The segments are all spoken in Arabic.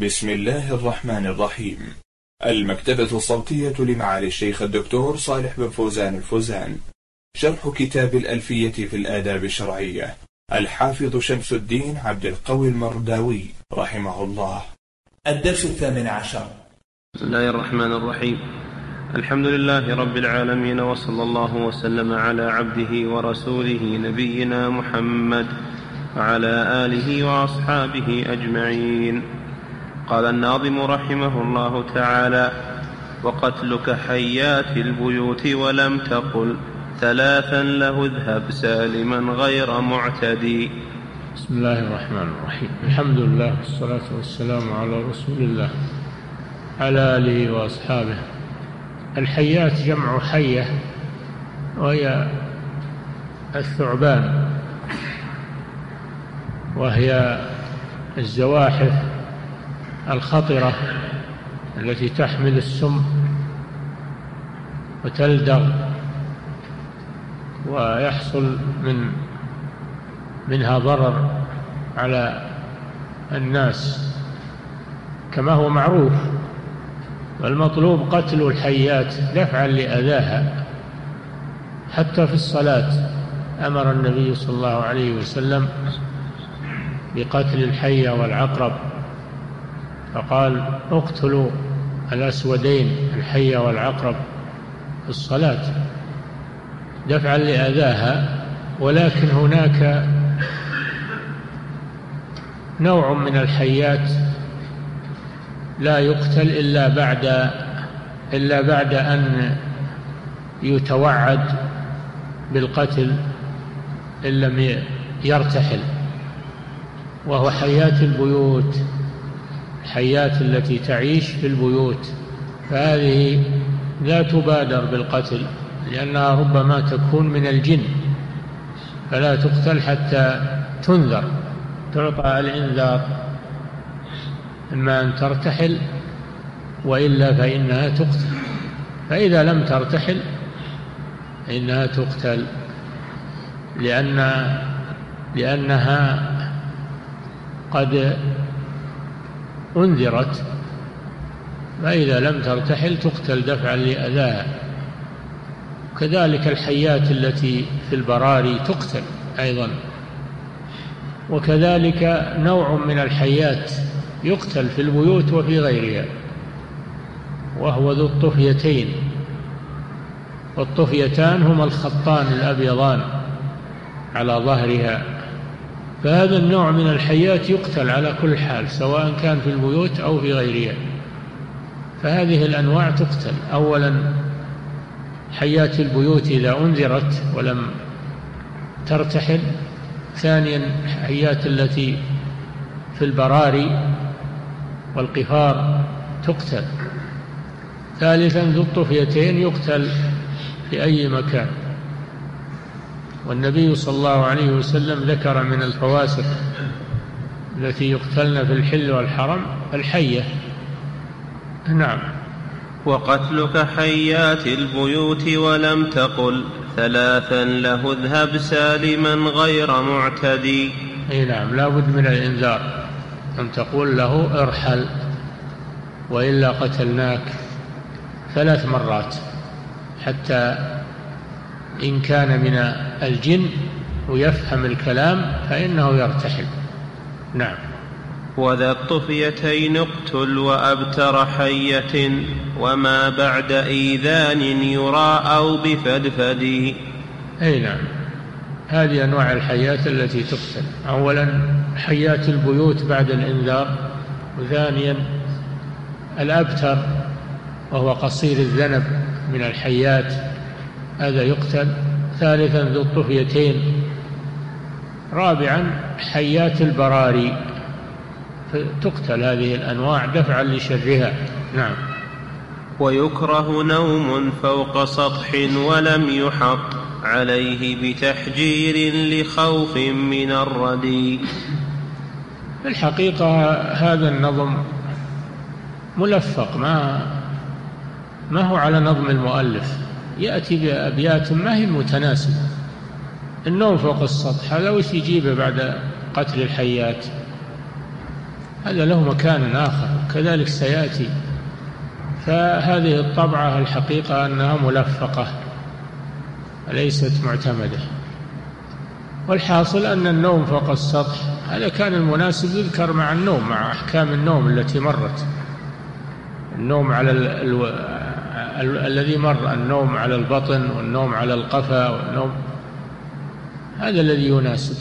بسم الله الرحمن الرحيم. المكتبة الصوتية لمعالي الشيخ الدكتور صالح بن فوزان الفوزان. شرح كتاب الألفية في الآداب الشرعية، الحافظ شمس الدين عبد القوي المرداوي رحمه الله. الدرس 18. بسم الله الرحمن الرحيم. الحمد لله رب العالمين، وصلى الله وسلم على عبده ورسوله نبينا محمد وعلى آله وأصحابه أجمعين. قال الناظم رحمه الله تعالى: وقتلك حيات البيوت ولم تقل ثلاثا له اذهب سالما غير معتدي. بسم الله الرحمن الرحيم. الحمد لله والصلاة والسلام على رسول الله على آله وأصحابه. الحيات جمع حية، وهي الثعبان، وهي الزواحف الخطرة التي تحمل السم وتلدغ ويحصل منها ضرر على الناس كما هو معروف. والمطلوب قتل الحيات دفعا لأذاها. حتى في الصلاة أمر النبي صلى الله عليه وسلم بقتل الحية والعقرب، فقال: اقتلوا الأسودين الحية والعقرب في الصلاة دفعا لأذاها. ولكن هناك نوع من الحيات لا يقتل إلا بعد أن يتوعد بالقتل إن لم يرتحل، وهو حيات البيوت، الحيات التي تعيش في البيوت، فهذه لا تبادر بالقتل لأنها ربما تكون من الجن، فلا تقتل حتى تنذر، تعطى الإنذار إما أن ترتحل وإلا فإنها تقتل. فإذا لم ترتحل فإنها تقتل لأنها قد أنذرت، فإذا لم ترتحل تقتل دفعا لأذاها. كذلك الحيات التي في البراري تقتل أيضا. وكذلك نوع من الحيات يقتل في البيوت وفي غيرها، وهو ذو الطفيتين. والطفيتان هما الخطان الأبيضان على ظهرها. فهذا النوع من الحيات يقتل على كل حال، سواء كان في البيوت أو في غيرها. فهذه الأنواع تقتل. أولا حيات البيوت إذا أنذرت ولم ترتحل. ثانيا حيات التي في البراري والقفار تقتل. ثالثا ذو الطفيتين يقتل في أي مكان. والنبي صلى الله عليه وسلم ذكر من الفواسق التي يقتلن في الحل والحرم الحية. نعم. وقتلك حيات البيوت ولم تقل ثلاثا له اذهب سالما غير معتدي. أي نعم، لا بد من الإنذار، أن تقول له ارحل وإلا قتلناك 3 مرات، حتى إن كان من الجن ويفهم الكلام فإنه يرتحل. نعم. وذا الطفيتين اقتل وأبتر حية وما بعد إيذان يرى أو بفدفد. أي نعم، هذه أنواع الحيات التي تقتل. أولا حيات البيوت بعد الإنذار. وثانيا الأبتر وهو قصير الذنب من الحيات، هذا يقتل. ثالثا ذو الطفيتين. رابعا حيات البراري، تقتل هذه الأنواع دفعا لشرها. نعم. ويكره نوم فوق سطح ولم يحط عليه بتحجير لخوف من الردي. في الحقيقة هذا النظم ملفق، ما هو على نظم المؤلف، يأتي بأبيات ما هي متناسبة. النوم فوق السطح هذا وش يجيبه بعد قتل الحيات؟ هذا له مكان آخر، كذلك سيأتي. فهذه الطبعة الحقيقة أنها ملفقة ليست معتمدة. والحاصل أن النوم فوق السطح هذا كان المناسب يذكر مع النوم، مع أحكام النوم التي مرت. النوم على الذي مر، النوم على البطن والنوم على القفا والنوم، هذا الذي يناسب.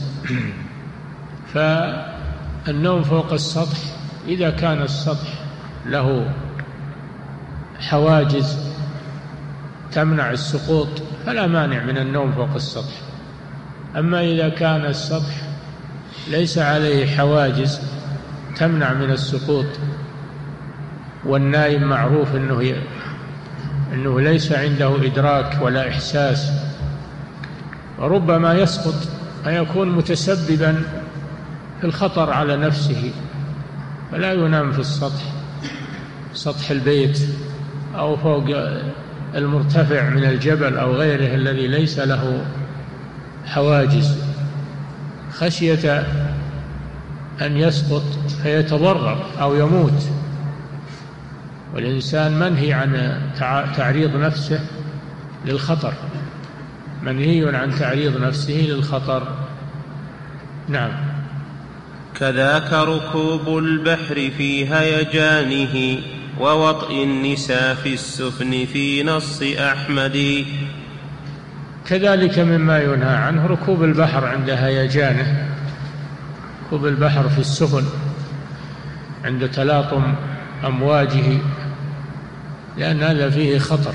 فالنوم فوق السطح إذا كان السطح له حواجز تمنع السقوط فلا مانع من النوم فوق السطح. أما إذا كان السطح ليس عليه حواجز تمنع من السقوط، والنائم معروف أنه ليس عنده إدراك ولا إحساس، وربما يسقط ويكون متسببا في الخطر على نفسه، فلا ينام في السطح، سطح البيت أو فوق المرتفع من الجبل أو غيره الذي ليس له حواجز، خشية أن يسقط فيتضرر أو يموت. والإنسان منهي عن تعريض نفسه للخطر، منهي عن تعريض نفسه للخطر. نعم. كذاك ركوب البحر في هيجانه ووطئ النساء في السفن في نص أحمد. كذلك مما ينهى عنه ركوب البحر عند هيجانه، ركوب البحر في السفن عند تلاطم أمواجه، لأن هذا فيه خطر،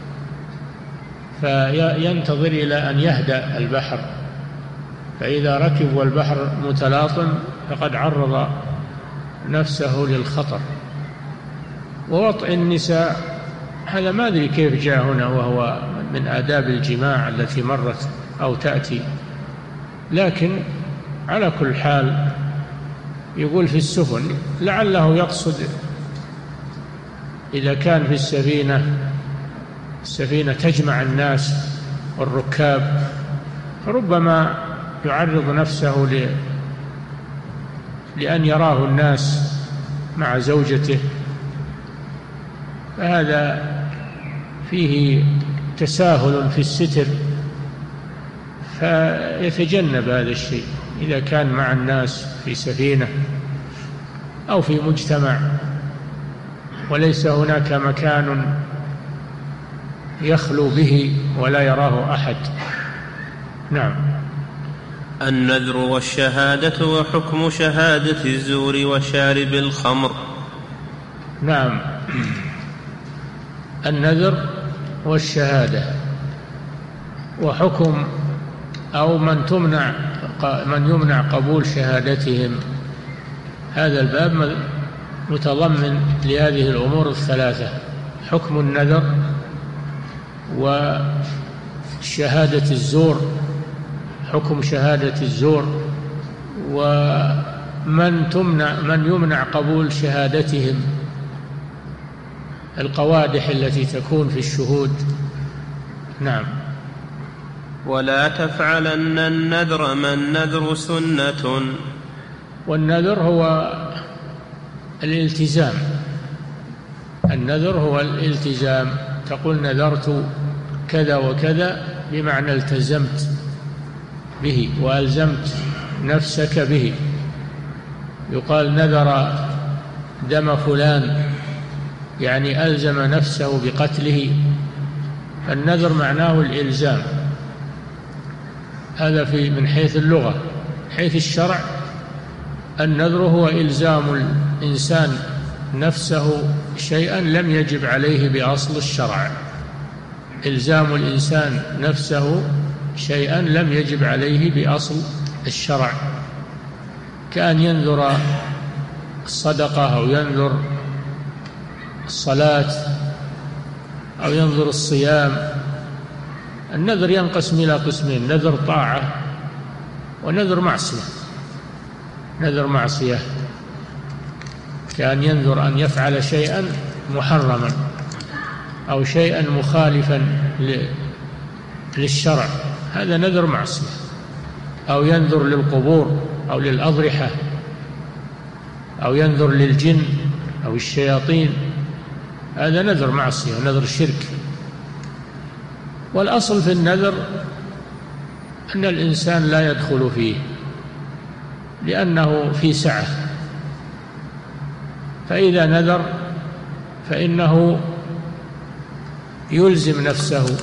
فينتظر إلى أن يهدأ البحر، فإذا ركب والبحر متلاطم فقد عرض نفسه للخطر. ووطئ النساء هذا ما أدري كيف جاء هنا، وهو من آداب الجماع التي مرت أو تأتي، لكن على كل حال يقول في السفن، لعله يقصد إذا كان في السفينة تجمع الناس والركاب، فربما يعرض نفسه لأن يراه الناس مع زوجته، فهذا فيه تساهل في الستر، فيتجنب هذا الشيء إذا كان مع الناس في سفينة أو في مجتمع وليس هناك مكان يخلو به ولا يراه أحد. نعم. النذر والشهادة وحكم شهادة الزور وشارب الخمر. نعم. النذر والشهادة وحكم أو من يمنع قبول شهادتهم، هذا الباب متضمن لهذه الأمور الثلاثة: حكم النذر وشهادة الزور، حكم شهادة الزور، ومن يمنع قبول شهادتهم، القوادح التي تكون في الشهود. نعم. ولا تفعلن النذر ما النذر سنة. والنذر هو الالتزام، النذر هو الالتزام، تقول نذرت كذا وكذا بمعنى التزمت به وألزمت نفسك به. يقال نذر دم فلان، يعني ألزم نفسه بقتله، فالنذر معناه الإلزام. هذا من حيث اللغة. حيث الشرع النذر هو إلزام الإنسان نفسه شيئا لم يجب عليه بأصل الشرع، إلزام الإنسان نفسه شيئا لم يجب عليه بأصل الشرع، كأن ينذر الصدقة أو ينذر الصلاة أو ينذر الصيام. النذر ينقسم إلى قسمين: نذر طاعة ونذر معصية. نذر معصية كأن ينذر أن يفعل شيئا محرما أو شيئا مخالفا للشرع، هذا نذر معصية. أو ينذر للقبور أو للأضرحة، أو ينذر للجن أو الشياطين، هذا نذر معصية، نذر شرك. والأصل في النذر أن الإنسان لا يدخل فيه لأنه في سعة، فإذا نذر فإنه يلزم نفسه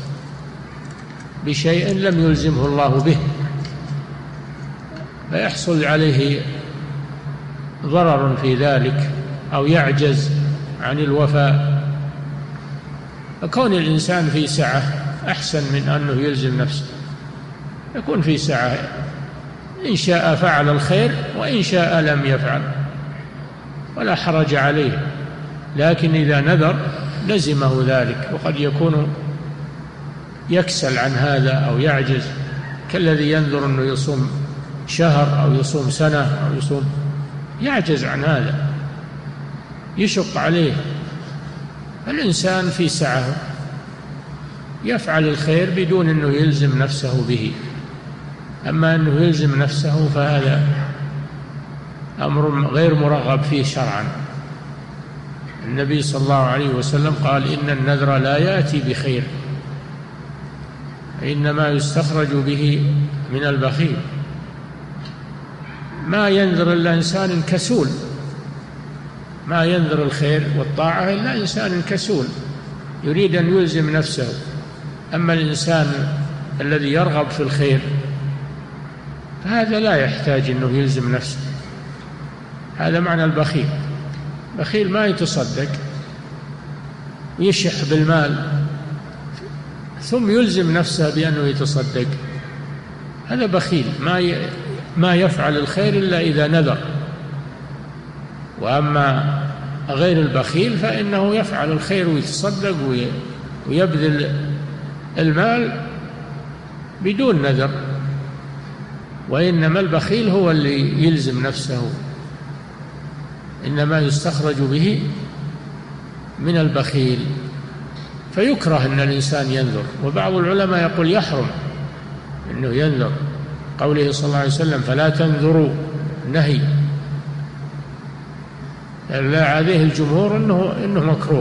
بشيء لم يلزمه الله به، فيحصل عليه ضرر في ذلك أو يعجز عن الوفاء. فكون الإنسان في سعة أحسن من أنه يلزم نفسه، يكون في سعة، إن شاء فعل الخير وإن شاء لم يفعل ولا حرج عليه. لكن إذا نذر لزمه ذلك، وقد يكون يكسل عن هذا أو يعجز، كالذي ينذر أنه يصوم شهر أو يصوم سنة أو يصوم، يعجز عن هذا، يشق عليه. الإنسان في سعة يفعل الخير بدون أنه يلزم نفسه به. أما أنه يلزم نفسه فهذا أمر غير مرغب فيه شرعا. النبي صلى الله عليه وسلم قال: إن النذر لا يأتي بخير، إنما يستخرج به من البخيل. ما ينذر إلا إنسان كسول، ما ينذر الخير والطاعة إلا إنسان كسول يريد أن يلزم نفسه. أما الإنسان الذي يرغب في الخير فهذا لا يحتاج أنه يلزم نفسه. هذا معنى البخيل. بخيل ما يتصدق ويشح بالمال ثم يلزم نفسه بأنه يتصدق، هذا بخيل ما يفعل الخير إلا إذا نذر. وأما غير البخيل فإنه يفعل الخير ويتصدق ويبذل المال بدون نذر. وإنما البخيل هو اللي يلزم نفسه، إنما يستخرج به من البخيل. فيكره أن الإنسان ينذر. وبعض العلماء يقول يحرم أنه ينذر، قوله صلى الله عليه وسلم: فلا تنذروا، نهي. لا عليه الجمهور أنه مكروه،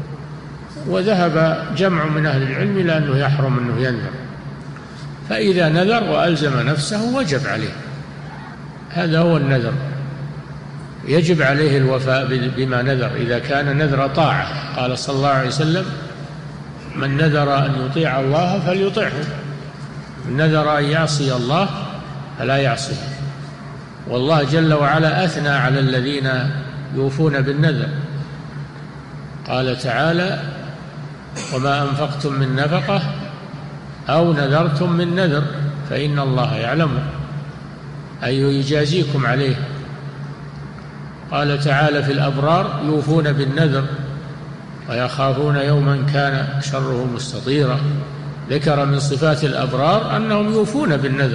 وذهب جمع من أهل العلم إلى أنه يحرم أنه ينذر. فإذا نذر وألزم نفسه وجب عليه، هذا هو النذر، يجب عليه الوفاء بما نذر إذا كان نذر طاعة. قال صلى الله عليه وسلم: من نذر أن يطيع الله فليطعه، من نذر أن يعصي الله فلا يعصيه. والله جل وعلا أثنى على الذين يوفون بالنذر، قال تعالى: وما أنفقتم من نفقة أو نذرتم من نذر فإن الله يعلمه، أي يجازيكم عليه. قال تعالى في الأبرار: يوفون بالنذر ويخافون يوما كان شره مستطيرا. ذكر من صفات الأبرار أنهم يوفون بالنذر.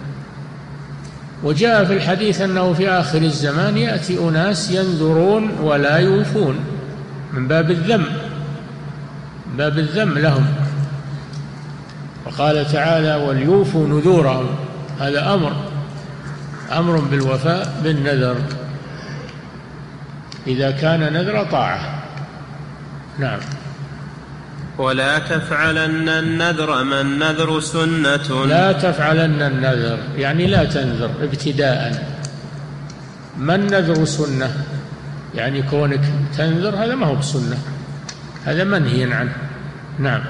وجاء في الحديث أنه في آخر الزمان يأتي أناس ينذرون ولا يوفون، من باب الذم، من باب الذم لهم. وقال تعالى: وليوفوا نذورهم، هذا أمر بالوفاء بالنذر إذا كان نذر طاعة. نعم. ولا تفعلن النذر ما النذر سنة. لا تفعلن النذر يعني لا تنذر ابتداء. ما النذر سنة يعني كونك تنذر هذا ما هو بسنة، هذا منهي عنه. نعم.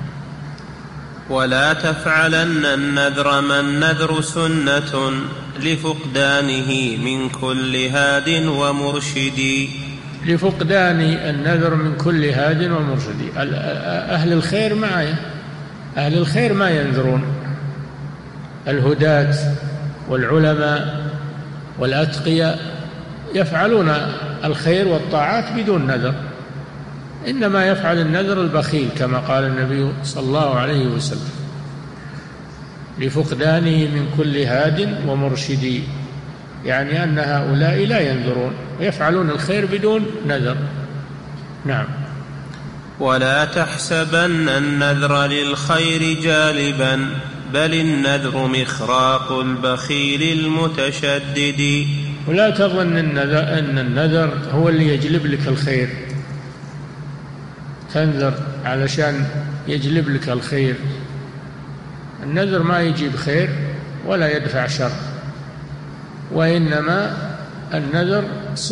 ولا تفعلن النذر ما النذر سنة لفقدانه من كل هاد ومرشد. لفقدان النذر من كل هاد ومرشد. أهل الخير معايا، أهل الخير ما ينذرون، الهداة والعلماء والأتقياء يفعلون الخير والطاعات بدون نذر، إنما يفعل النذر البخيل كما قال النبي صلى الله عليه وسلم: لفقدانه من كل هاد ومرشد، يعني أن هؤلاء لا ينذرون ويفعلون الخير بدون نذر. نعم. ولا تحسبن النذر للخير جالبا، بل النذر مخراق البخيل المتشدد. ولا تظن أن النذر هو اللي يجلب لك الخير، تنذر علشان يجلب لك الخير. النذر ما يجيب خير ولا يدفع شر، وإنما النذر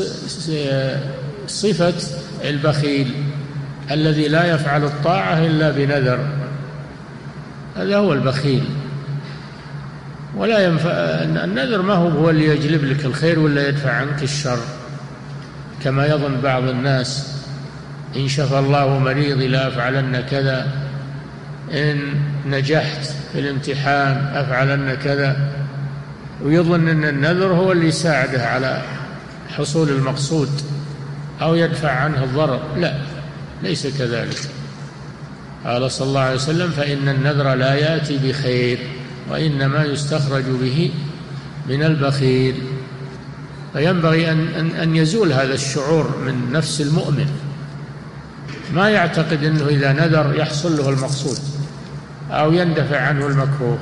صفة البخيل الذي لا يفعل الطاعة إلا بنذر، هذا هو البخيل. ولا ينفع النذر، ما هو اللي يجلب لك الخير ولا يدفع عنك الشر كما يظن بعض الناس. إن شفى الله مريضي لأفعلن كذا، إن نجحت في الامتحان أفعلن كذا، ويظن أن النذر هو اللي يساعده على حصول المقصود أو يدفع عنه الضرر. لا، ليس كذلك. قال صلى الله عليه وسلم: فإن النذر لا يأتي بخير وإنما يستخرج به من البخيل. فينبغي أن يزول هذا الشعور من نفس المؤمن، ما يعتقد أنه إذا نذر يحصل له المقصود أو يندفع عنه المكروه،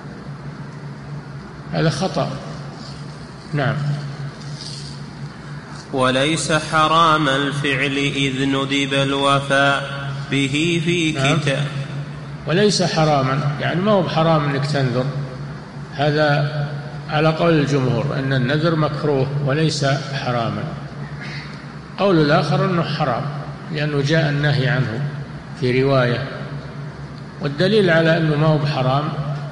هذا خطأ. نعم. وليس حرام الفعل إذ ندب الوفاء به في كتاب. وليس حراما يعني ما هو بحرام أنك تنذر، هذا على قول الجمهور أن النذر مكروه وليس حراما. قول الآخر أنه حرام لأنه جاء النهي عنه في رواية. والدليل على أنه ما هو بحرام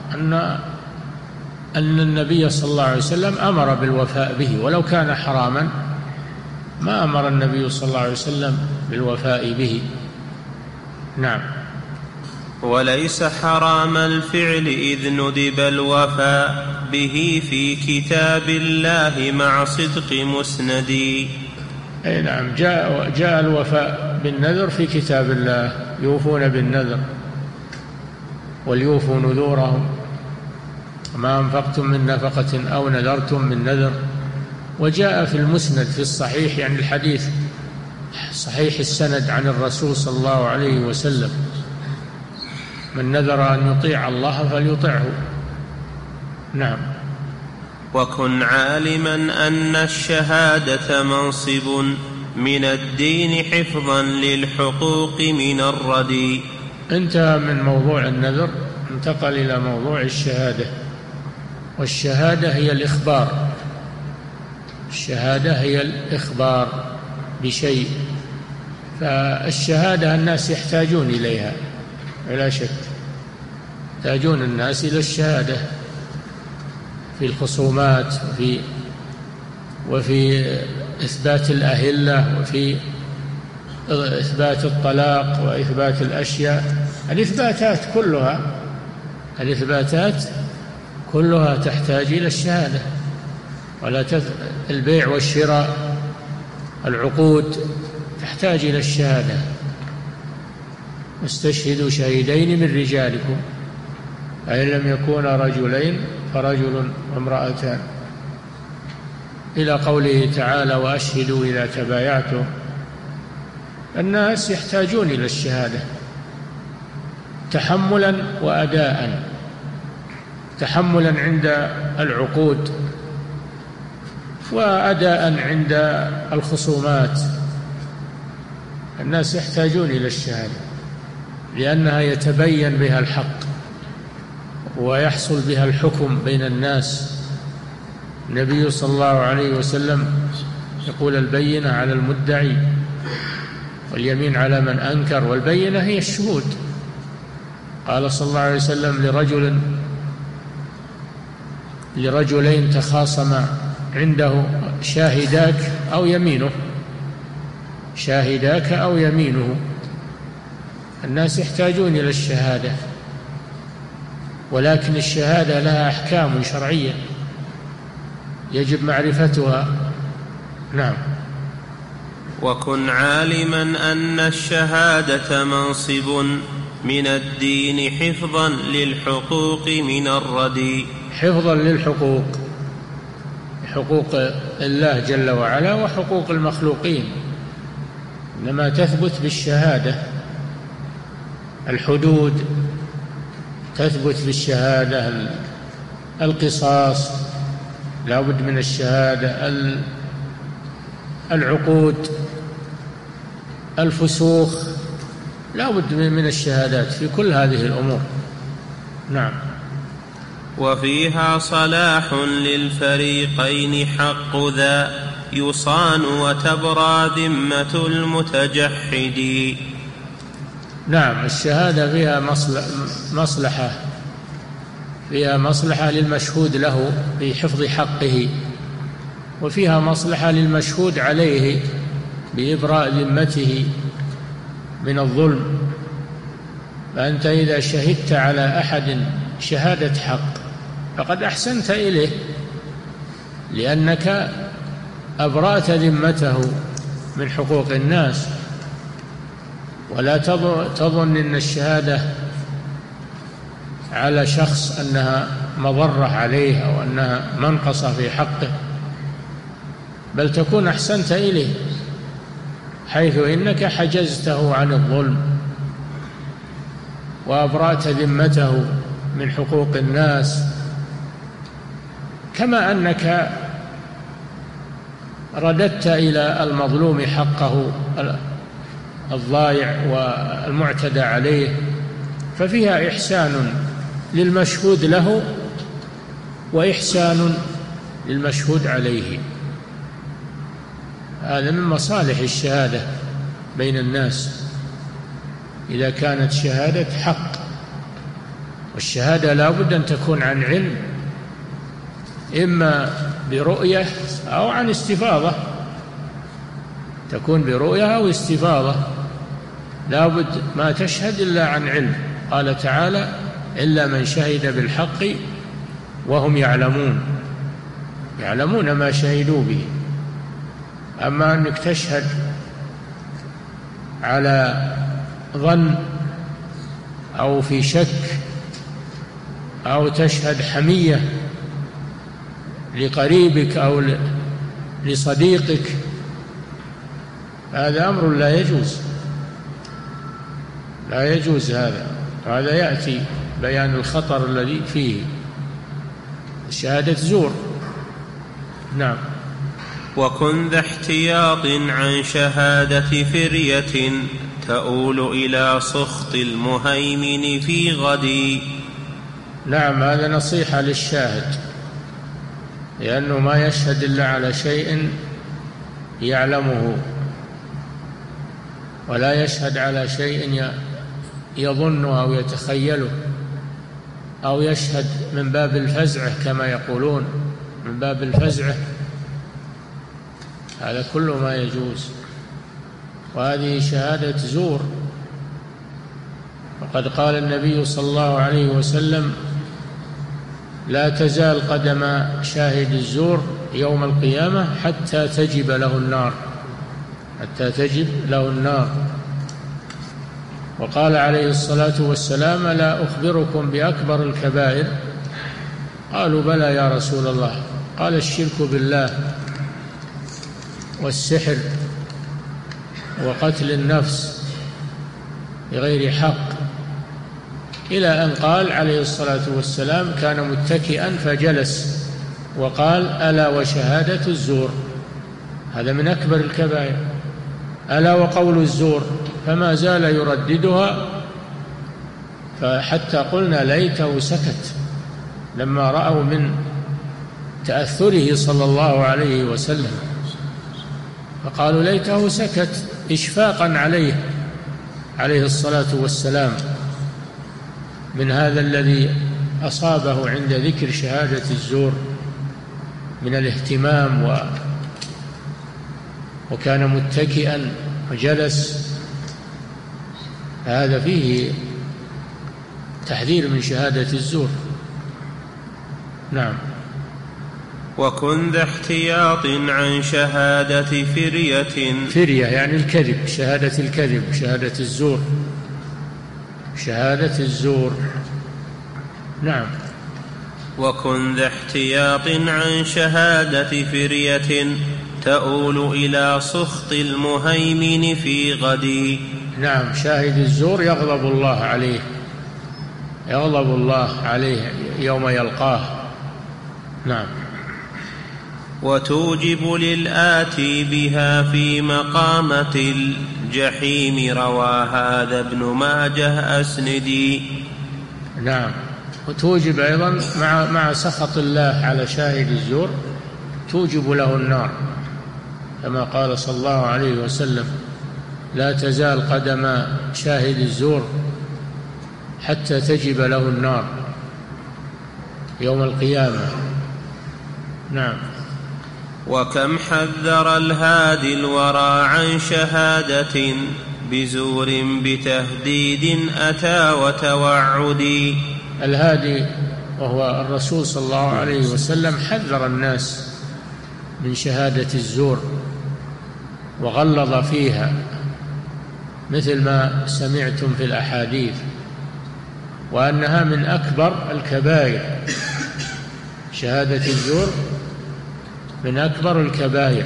أن النبي صلى الله عليه وسلم أمر بالوفاء به، ولو كان حراما ما أمر النبي صلى الله عليه وسلم بالوفاء به. نعم. وليس حرام الفعل إذ ندب الوفاء به في كتاب الله مع صدق مسندي. أي نعم، جاء الوفاء بالنذر في كتاب الله، يوفون بالنذر وليوفوا نذورهم، ما أنفقتم من نفقة أو نذرتم من نذر. وجاء في المسند في الصحيح، يعني الحديث صحيح السند عن الرسول صلى الله عليه وسلم: من نذر أن يطيع الله فليطعه. نعم. وكن عالما أن الشهادة منصب من الدين حفظا للحقوق من الردي. انتهى من موضوع النذر، انتقل إلى موضوع الشهادة. والشهادة هي الإخبار، الشهادة هي الإخبار بشيء. فالشهادة الناس يحتاجون إليها بلا شك، يحتاجون الناس إلى الشهادة في الخصومات وفي إثبات الأهلة وفي إثبات الطلاق وإثبات الأشياء. الإثباتات كلها تحتاج إلى الشهادة. ولا البيع والشراء، العقود تحتاج إلى الشهادة. استشهدوا شهيدين من رجالكم فإن لم يكونا رجلين فرجل وامرأتان، إلى قوله تعالى: وأشهدوا إذا تبايعتم. الناس يحتاجون إلى الشهادة تحملا وأداء. تحملا عند العقود، وأداء عند الخصومات. الناس يحتاجون إلى الشهادة لأنها يتبين بها الحق ويحصل بها الحكم بين الناس. النبي صلى الله عليه وسلم يقول: البينة على المدعي واليمين على من أنكر، والبينة هي الشهود. قال صلى الله عليه وسلم لرجلين تخاصما عنده شاهداك أو يمينه. الناس يحتاجون إلى الشهادة، ولكن الشهادة لها أحكام شرعية يجب معرفتها. نعم. وكن عالما أن الشهادة منصب من الدين حفظا للحقوق من الردي. حفظا للحقوق، حقوق الله جل وعلا وحقوق المخلوقين، إنما تثبت بالشهادة. الحدود تثبت بالشهادة، القصاص لا بد من الشهادة. العقود، الفسوخ، لا بد من الشهادات في كل هذه الأمور. نعم. وفيها صلاح للفريقين حق ذا يصان وتبرى ذمة المتجحد. نعم، الشهادة فيها مصلحة للمشهود له في حفظ حقه، وفيها مصلحة للمشهود عليه بإبراء ذمته من الظلم. فأنت إذا شهدت على أحد شهادة حق فقد أحسنت إليه، لأنك أبرأت ذمته من حقوق الناس. ولا تظن أن الشهادة على شخص أنها مضرة عليه أو أنها منقصة في حقه، بل تكون أحسنت إليه، حيث إنك حجزته عن الظلم وأبرأت ذمته من حقوق الناس، كما أنك رددت إلى المظلوم حقه الضائع والمعتدى عليه. ففيها إحسان للمشهود له وإحسان للمشهود عليه. هذا من مصالح الشهادة بين الناس إذا كانت شهادة حق. والشهادة لا بد أن تكون عن علم، إما برؤية أو عن استفاضة، تكون برؤية أو استفاضة، لا بد ما تشهد إلا عن علم. قال تعالى: إلا من شهد بالحق وهم يعلمون ما شهدوا به. أما أنك تشهد على ظن أو في شك أو تشهد حمية لقريبك أو لصديقك، هذا أمر لا يجوز هذا يأتي بيان الخطر الذي فيه. شهادة زور. نعم. وكن ذا احتياط عن شهادة فرية تؤول إلى سخط المهيمن في غد. نعم، هذا نصيحة للشاهد، لأنه ما يشهد إلا على شيء يعلمه، ولا يشهد على شيء يظنه أو يتخيله، أو يشهد من باب الفزعة كما يقولون، من باب الفزعة. هذا كله ما يجوز، وهذه شهادة زور. وقد قال النبي صلى الله عليه وسلم: لا تزال قدم شاهد الزور يوم القيامة حتى تجب له النار. وقال عليه الصلاة والسلام: لا أخبركم بأكبر الكبائر؟ قالوا: بلى يا رسول الله. قال: الشرك بالله، والسحر، وقتل النفس بغير حق، إلى أن قال عليه الصلاة والسلام: كان متكئا فجلس وقال: ألا وشهادة الزور. هذا من أكبر الكبائر. ألا وقول الزور. فما زال يرددها، فحتى قلنا ليته سكت لما رأوا من تأثره صلى الله عليه وسلم، فقالوا ليته سكت إشفاقا عليه الصلاة والسلام من هذا الذي أصابه عند ذكر شهادة الزور من الاهتمام، وكان متكئا وجلس. هذا فيه تحذير من شهادة الزور. نعم. وكن ذا احتياط عن شهادة فرية يعني الكذب، شهادة الكذب، شهادة الزور. نعم. وكن ذا احتياط عن شهادة فرية تؤول إلى سخط المهيمن في غد. نعم، شاهد الزور يغضب الله عليه يوم يلقاه. نعم. وتوجب للآتي بها في مقامة الجحيم. روى هذا ابن ماجه أسندي. نعم. وتوجب أيضا مع سخط الله على شاهد الزور توجب له النار، كما قال صلى الله عليه وسلم: لا تزال قدم شاهد الزور حتى تجب له النار يوم القيامة. نعم. وكم حذر الهادي الورى عن شهادة بزور بتهديد أتى وتوعد. الهادي وهو الرسول صلى الله عليه وسلم حذر الناس من شهادة الزور وغلظ فيها، مثل ما سمعتم في الأحاديث، وأنها من أكبر الكبائر. شهادة الزور من أكبر الكبائر،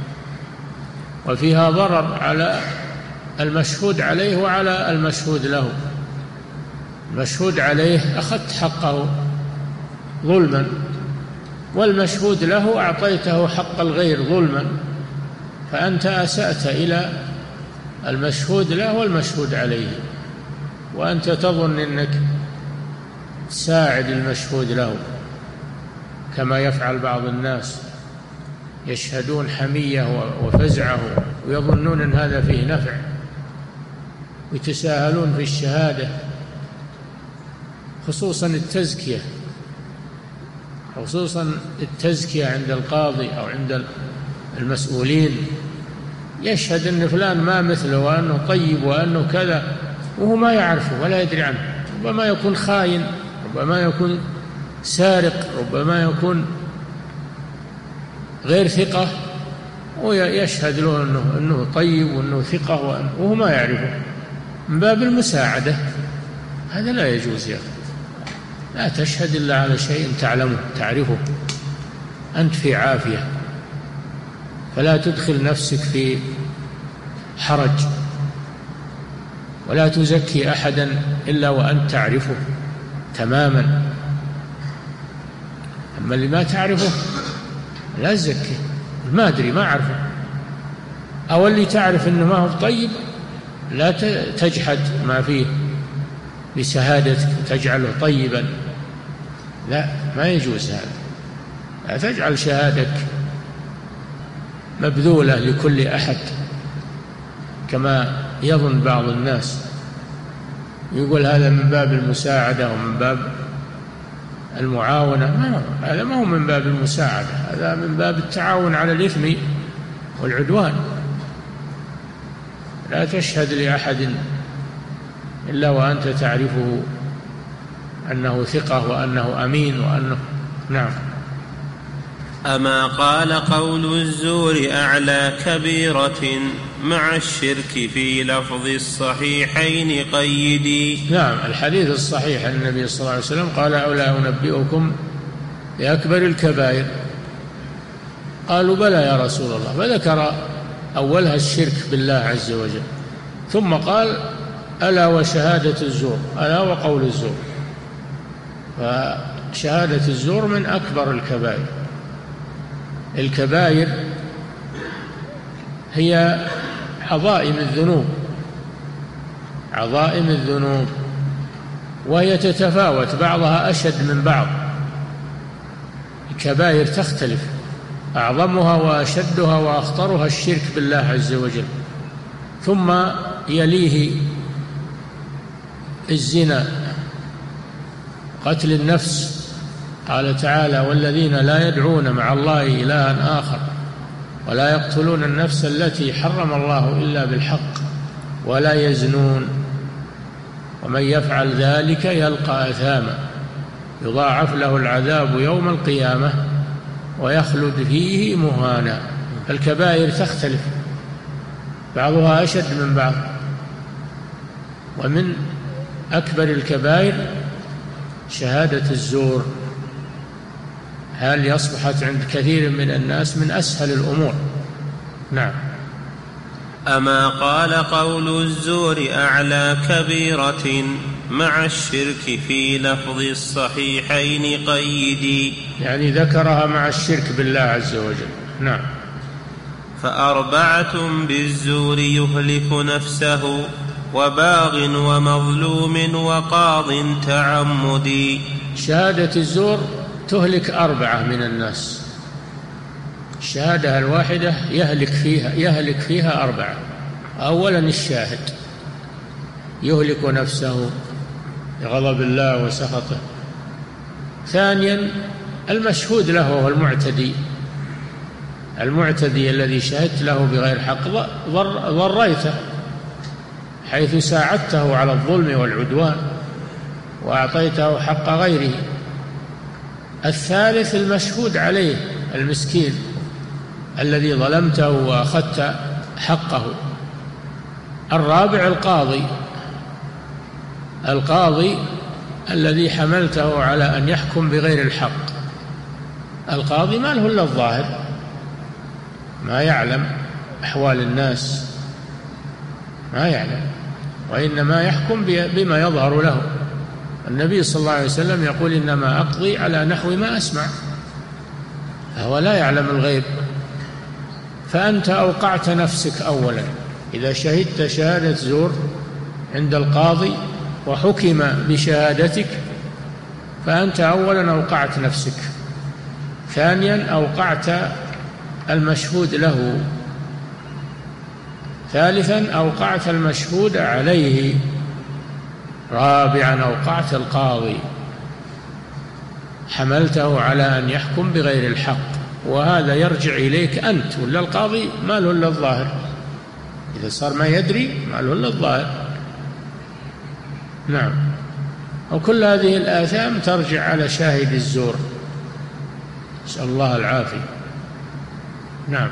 وفيها ضرر على المشهود عليه وعلى المشهود له. المشهود عليه أخذت حقه ظلما، والمشهود له أعطيته حق الغير ظلما، فأنت أسأت إلى المشهود له والمشهود عليه، وأنت تظن أنك تساعد المشهود له، كما يفعل بعض الناس، يشهدون حمية وفزعه ويظنون أن هذا فيه نفع، ويتساهلون في الشهادة، خصوصا التزكية عند القاضي أو عند المسؤولين. يشهد أن فلان ما مثله، وأنه طيب، وأنه كذا، وهو ما يعرفه ولا يدري عنه. ربما يكون خاين، ربما يكون سارق، ربما يكون غير ثقة، ويشهد له أنه طيب وأنه ثقة وهو ما يعرفه، من باب المساعدة. هذا لا يجوز يا أخي. لا تشهد إلا على شيء تعرفه، أنت في عافية، فلا تدخل نفسك في حرج، ولا تزكي أحدا إلا وأنت تعرفه تماما. أما اللي ما تعرفه لا تزكي، ما أدري، ما أعرفه. أو اللي تعرف أنه ما هو طيب لا تجحد ما فيه بشهادتك تجعله طيبا، لا، ما يجوز هذا. لا تجعل شهادتك مبذولة لكل أحد كما يظن بعض الناس، يقول هذا من باب المساعدة ومن باب المعاونة. هذا ما هو من باب المساعدة، هذا من باب التعاون على الإثم والعدوان. لا تشهد لأحد إلا وأنت تعرفه أنه ثقة وأنه أمين وأنه نعم. أما قال قول الزور أعلى كبيرة مع الشرك في لفظ الصحيحين قيدي. نعم، الحديث الصحيح عن النبي صلى الله عليه وسلم قال: أولا أنبئكم بأكبر الكبائر؟ قالوا: بلى يا رسول الله. فذكر أولها الشرك بالله عز وجل، ثم قال: ألا وشهادة الزور، ألا وقول الزور. فشهادة الزور من أكبر الكبائر. الكبائر هي عظائم الذنوب، وهي تتفاوت، بعضها أشد من بعض. الكبائر تختلف، أعظمها وأشدها وأخطرها الشرك بالله عز وجل، ثم يليه الزنا، قتل النفس. قال تعالى: والذين لا يدعون مع الله إلها آخر ولا يقتلون النفس التي حرم الله إلا بالحق ولا يزنون ومن يفعل ذلك يلقى أثاما يضاعف له العذاب يوم القيامة ويخلد فيه مهانا. الكبائر تختلف، بعضها أشد من بعض. ومن أكبر الكبائر شهادة الزور، هل أصبحت عند كثير من الناس من أسهل الأمور. نعم. أما قال قول الزور أعلى كبيرة مع الشرك في لفظ الصحيحين قيدي، يعني ذكرها مع الشرك بالله عز وجل. نعم. فأربعة بالزور يهلك نفسه وباغ ومظلوم وقاض تعمدي. شهادة الزور تهلك 4 من الناس، الشهادة الواحدة يهلك فيها 4. أولا الشاهد يهلك نفسه بغضب الله وسخطه. ثانيا المشهود له هو المعتدي الذي شهدت له بغير حق ضريته حيث ساعدته على الظلم والعدوان وأعطيته حق غيره. الثالث المشهود عليه المسكين الذي ظلمته وأخذت حقه. الرابع القاضي الذي حملته على أن يحكم بغير الحق. القاضي ما له إلا الظاهر، ما يعلم أحوال الناس، ما يعلم، وإنما يحكم بما يظهر له. النبي صلى الله عليه وسلم يقول إنما أقضي على نحو ما أسمع، فهو لا يعلم الغيب. فأنت أوقعت نفسك أولا إذا شهدت شهادة زور عند القاضي وحكم بشهادتك، فأنت أولا أوقعت نفسك. ثانيا أوقعت المشهود له. ثالثا أوقعت المشهود عليه. رابعا أوقعت القاضي، حملته على أن يحكم بغير الحق، وهذا يرجع إليك أنت، ولا القاضي ما له إلا الظاهر. إذا صار ما يدري ما له إلا الظاهر. نعم. وكل هذه الآثام ترجع على شاهد الزور، نسأل الله العافية. نعم.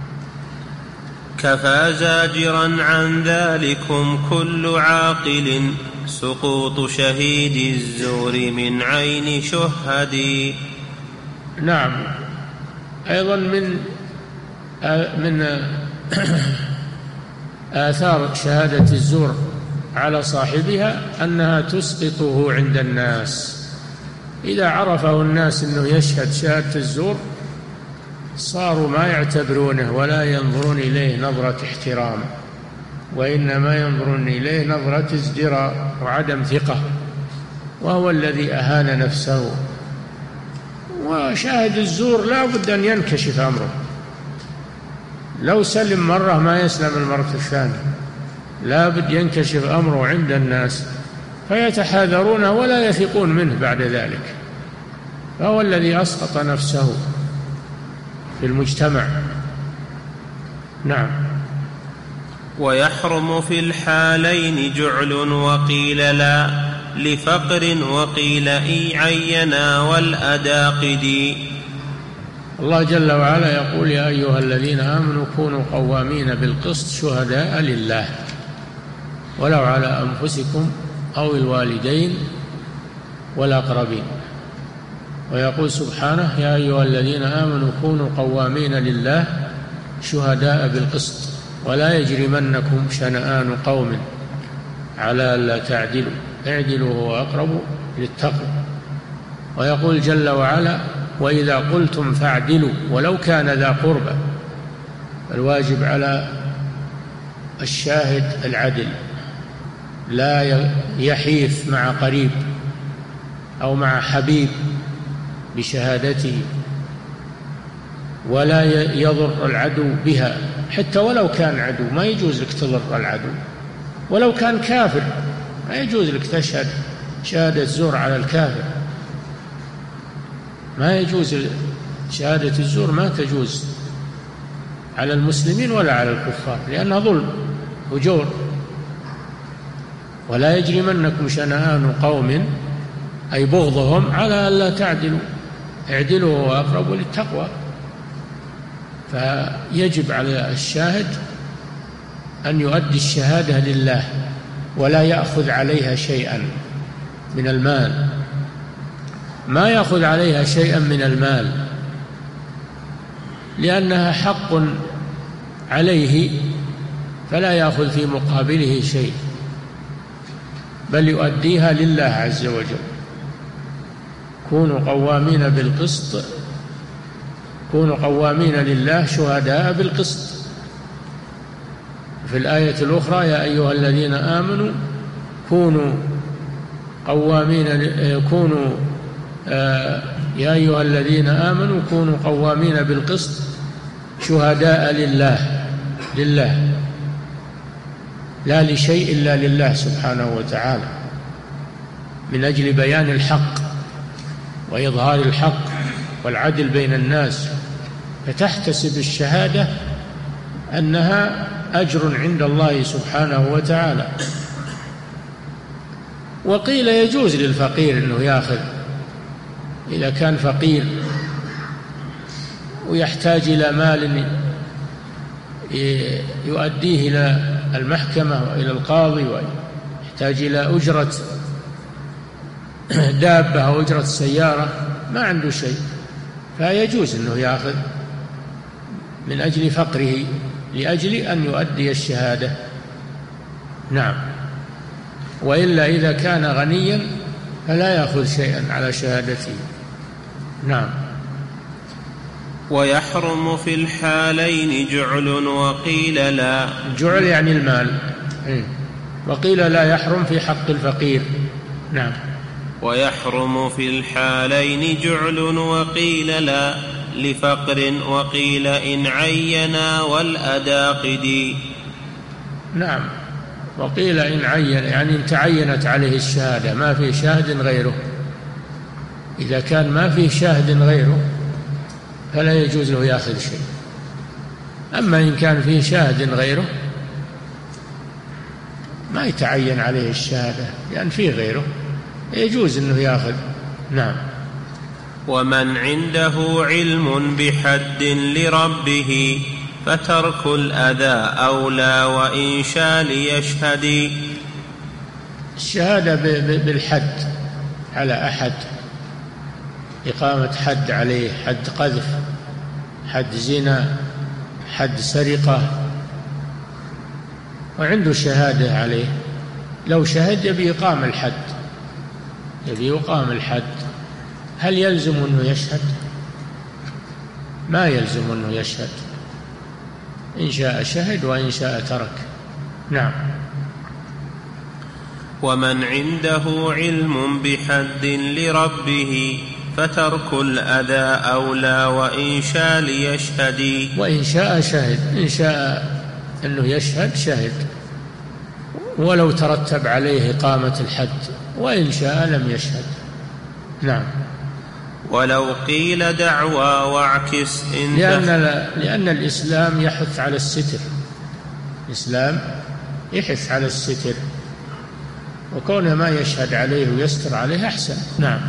كفى زاجرا عن ذلكم كل عاقل سقوط شهيد الزور من عين شهدي. نعم. أيضا من آثار شهادة الزور على صاحبها أنها تسقطه عند الناس. إذا عرفه الناس أنه يشهد شهادة الزور صاروا ما يعتبرونه ولا ينظرون إليه نظرة احترام، وإنما ينظرون إليه نظرة ازدراء وعدم ثقة، وهو الذي أهان نفسه. وشاهد الزور لا بد أن ينكشف أمره، لو سلم مرة ما يسلم المرة الثانية، لا بد ينكشف أمره عند الناس فيتحاذرونه ولا يثقون منه بعد ذلك، فهو الذي أسقط نفسه في المجتمع. نعم. ويحرم في الحالين جعل وقيل لا لفقر وقيل إي عينا والأداقد. الله جل وعلا يقول يا أيها الذين آمنوا كونوا قوامين بالقسط شهداء لله ولو على أنفسكم أو الوالدين والأقربين. ويقول سبحانه يا أيها الذين آمنوا كونوا قوامين لله شهداء بالقسط ولا يجرمنكم شنآن قوم على ألا تعدلوا اعدلوا هو أقرب للتقوى. ويقول جل وعلا وإذا قلتم فاعدلوا ولو كان ذا قربى. الواجب على الشاهد العدل، لا يحيف مع قريب أو مع حبيب بشهادته، ولا يضر العدو بها، حتى ولو كان عدو ما يجوز لك تضر العدو، ولو كان كافر ما يجوز لك تشهد شهادة زور على الكافر، ما يجوز شهادة الزور، ما تجوز على المسلمين ولا على الكفار لأنها ظلم وجور. ولا يجرمنكم شنآن قوم أي بغضهم على ألا تعدلوا اعدلوا هو أقرب للتقوى. فيجب على الشاهد أن يؤدي الشهادة لله ولا يأخذ عليها شيئا من المال، ما يأخذ عليها شيئا من المال لأنها حق عليه فلا يأخذ في مقابله شيء، بل يؤديها لله عز وجل. كونوا قوامين بالقسط، كونوا قوامين لله شهداء بالقسط. في الآية الأخرى يا أيها الذين آمنوا كونوا قوامين يا أيها الذين آمنوا كونوا قوامين بالقسط شهداء لله لا لشيء إلا لله سبحانه وتعالى، من أجل بيان الحق وإظهار الحق والعدل بين الناس، فتحتسب الشهادة أنها أجر عند الله سبحانه وتعالى. وقيل يجوز للفقير أنه يأخذ، إذا كان فقير ويحتاج إلى مال يؤديه إلى المحكمة وإلى القاضي، ويحتاج إلى أجرة دابة أو أجرة سيارة، ما عنده شيء، فيجوز أنه يأخذ من أجل فقره لأجل أن يؤدي الشهادة. نعم. وإلا إذا كان غنيا فلا يأخذ شيئا على شهادته. نعم. ويحرم في الحالين جعل وقيل لا. جعل يعني المال، وقيل لا يحرم في حق الفقير. نعم. ويحرم في الحالين جعل وقيل لا لفقر، وقيل إن عينا والأداقد. نعم. وقيل إن عين يعني إن تعينت عليه الشهادة، ما في شاهد غيره. إذا كان ما في شاهد غيره فلا يجوز له يأخذ شيء. أما إن كان فيه شاهد غيره ما يتعين عليه الشهادة لأن فيه غيره، يجوز أنه يأخذ. نعم. ومن عنده علم بحد لربه فترك الأذى أولى وإن شاء ليشهد. الشهادة بالحد على أحد، إقامة حد عليه، حد قذف، حد زنا، حد سرقة، وعنده شهادة عليه، لو شهد يبي يقام الحد، يبي يقام الحد، هل يلزم أنه يشهد؟ ما يلزم أنه يشهد، إن شاء شهد وإن شاء ترك. نعم. ومن عنده علم بحد لربه فترك الأذى أولى وإن شاء ليشهد. وإن شاء شهد، إن شاء أنه يشهد شهد ولو ترتب عليه إقامة الحد، وإن شاء لم يشهد. نعم. ولو قيل دعوى واعكس إن لأن الإسلام يحث على الستر، الإسلام يحث على الستر، وكونه ما يشهد عليه ويستر عليه أحسن. نعم.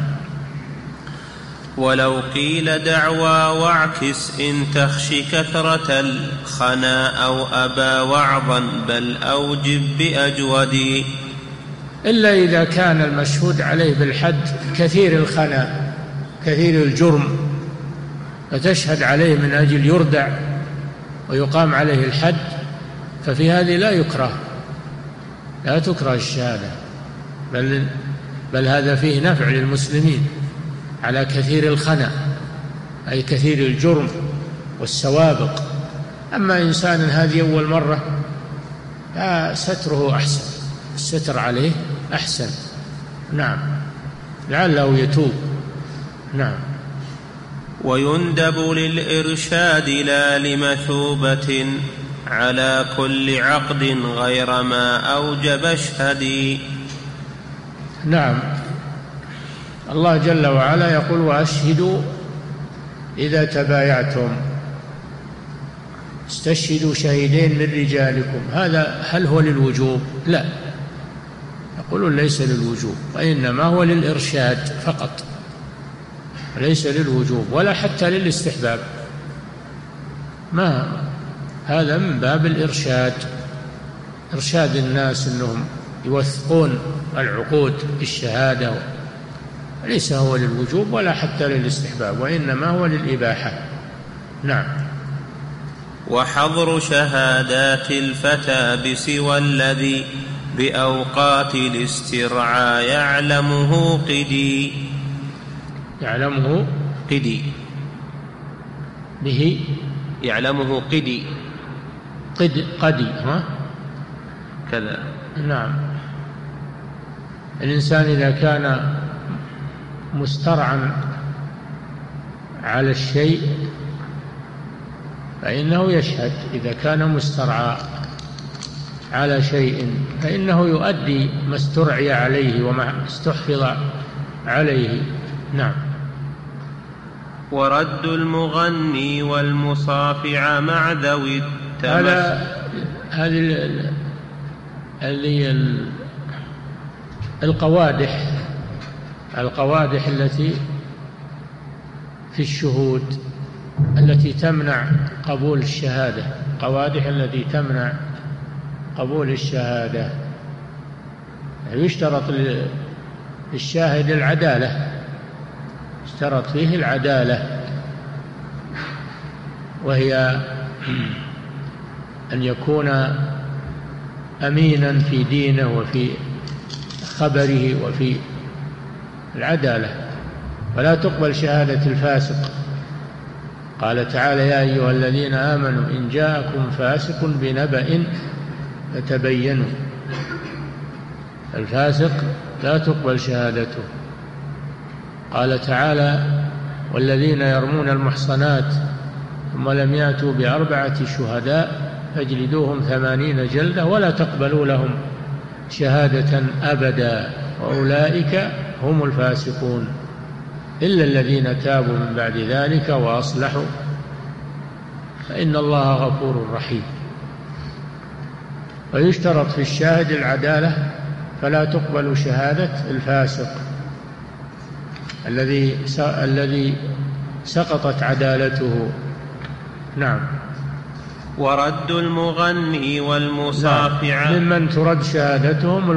ولو قيل دعوى واعكس إن تخش كثرة الخنا أو أبى وعظا بل أوجب بأجود. إلا إذا كان المشهود عليه بالحد كثير الخنا كثير الجرم، فتشهد عليه من أجل يردع ويقام عليه الحد، ففي هذه لا تكره الشهادة، بل هذا فيه نفع للمسلمين على كثير الخنا، أي كثير الجرم والسوابق. أما إنسان هذه أول مرة ستره أحسن، الستر عليه أحسن. نعم. لعله يتوب. نعم. ويندب للإرشاد لا لمثوبة على كل عقد غير ما أوجب اشهدي. نعم. الله جل وعلا يقول وأشهدوا إذا تبايعتم، استشهدوا شهيدين من رجالكم. هذا هل هو للوجوب؟ لا، يقولون ليس للوجوب، وإنما هو للإرشاد فقط، ليس للوجوب ولا حتى للاستحباب. ما هذا من باب الإرشاد، إرشاد الناس أنهم يوثقون العقود بالشهادة، ليس هو للوجوب ولا حتى للاستحباب، وإنما هو للإباحة. نعم. وحظر شهادات الفتى بسوى الذي بأوقات الاسترعاء يعلمه قدي. يعلمه قدي به، يعلمه قدي قدي كذا. نعم. الإنسان إذا كان مسترعا على الشيء فإنه يشهد. إذا كان مسترعى على شيء فإنه يؤدي ما استرعي عليه وما استحفظ عليه. نعم. ورد المغني والمصافع مع ذوي هذه القوادح التي في الشهود التي تمنع قبول الشهادة، قوادح التي تمنع قبول الشهادة. يشترط للشاهد العدالة، اشترط فيه العدالة، وهي أن يكون أمينا في دينه وفي خبره وفي العدالة. ولا تقبل شهادة الفاسق. قال تعالى: يا أيها الذين آمنوا إن جاءكم فاسق بنبأ فتبينوا. الفاسق لا تقبل شهادته. قال تعالى: والذين يرمون المحصنات ثم لم يأتوا ب4 شهداء فاجلدوهم 80 جلدة ولا تقبلوا لهم شهادة أبدا وأولئك هم الفاسقون إلا الذين تابوا من بعد ذلك وأصلحوا فإن الله غفور رحيم. ويشترط في الشاهد العدالة، فلا تقبل شهادة الفاسق الذي سقطت عدالته. نعم. ورد المغني والمصافع. ممن ترد شهادتهم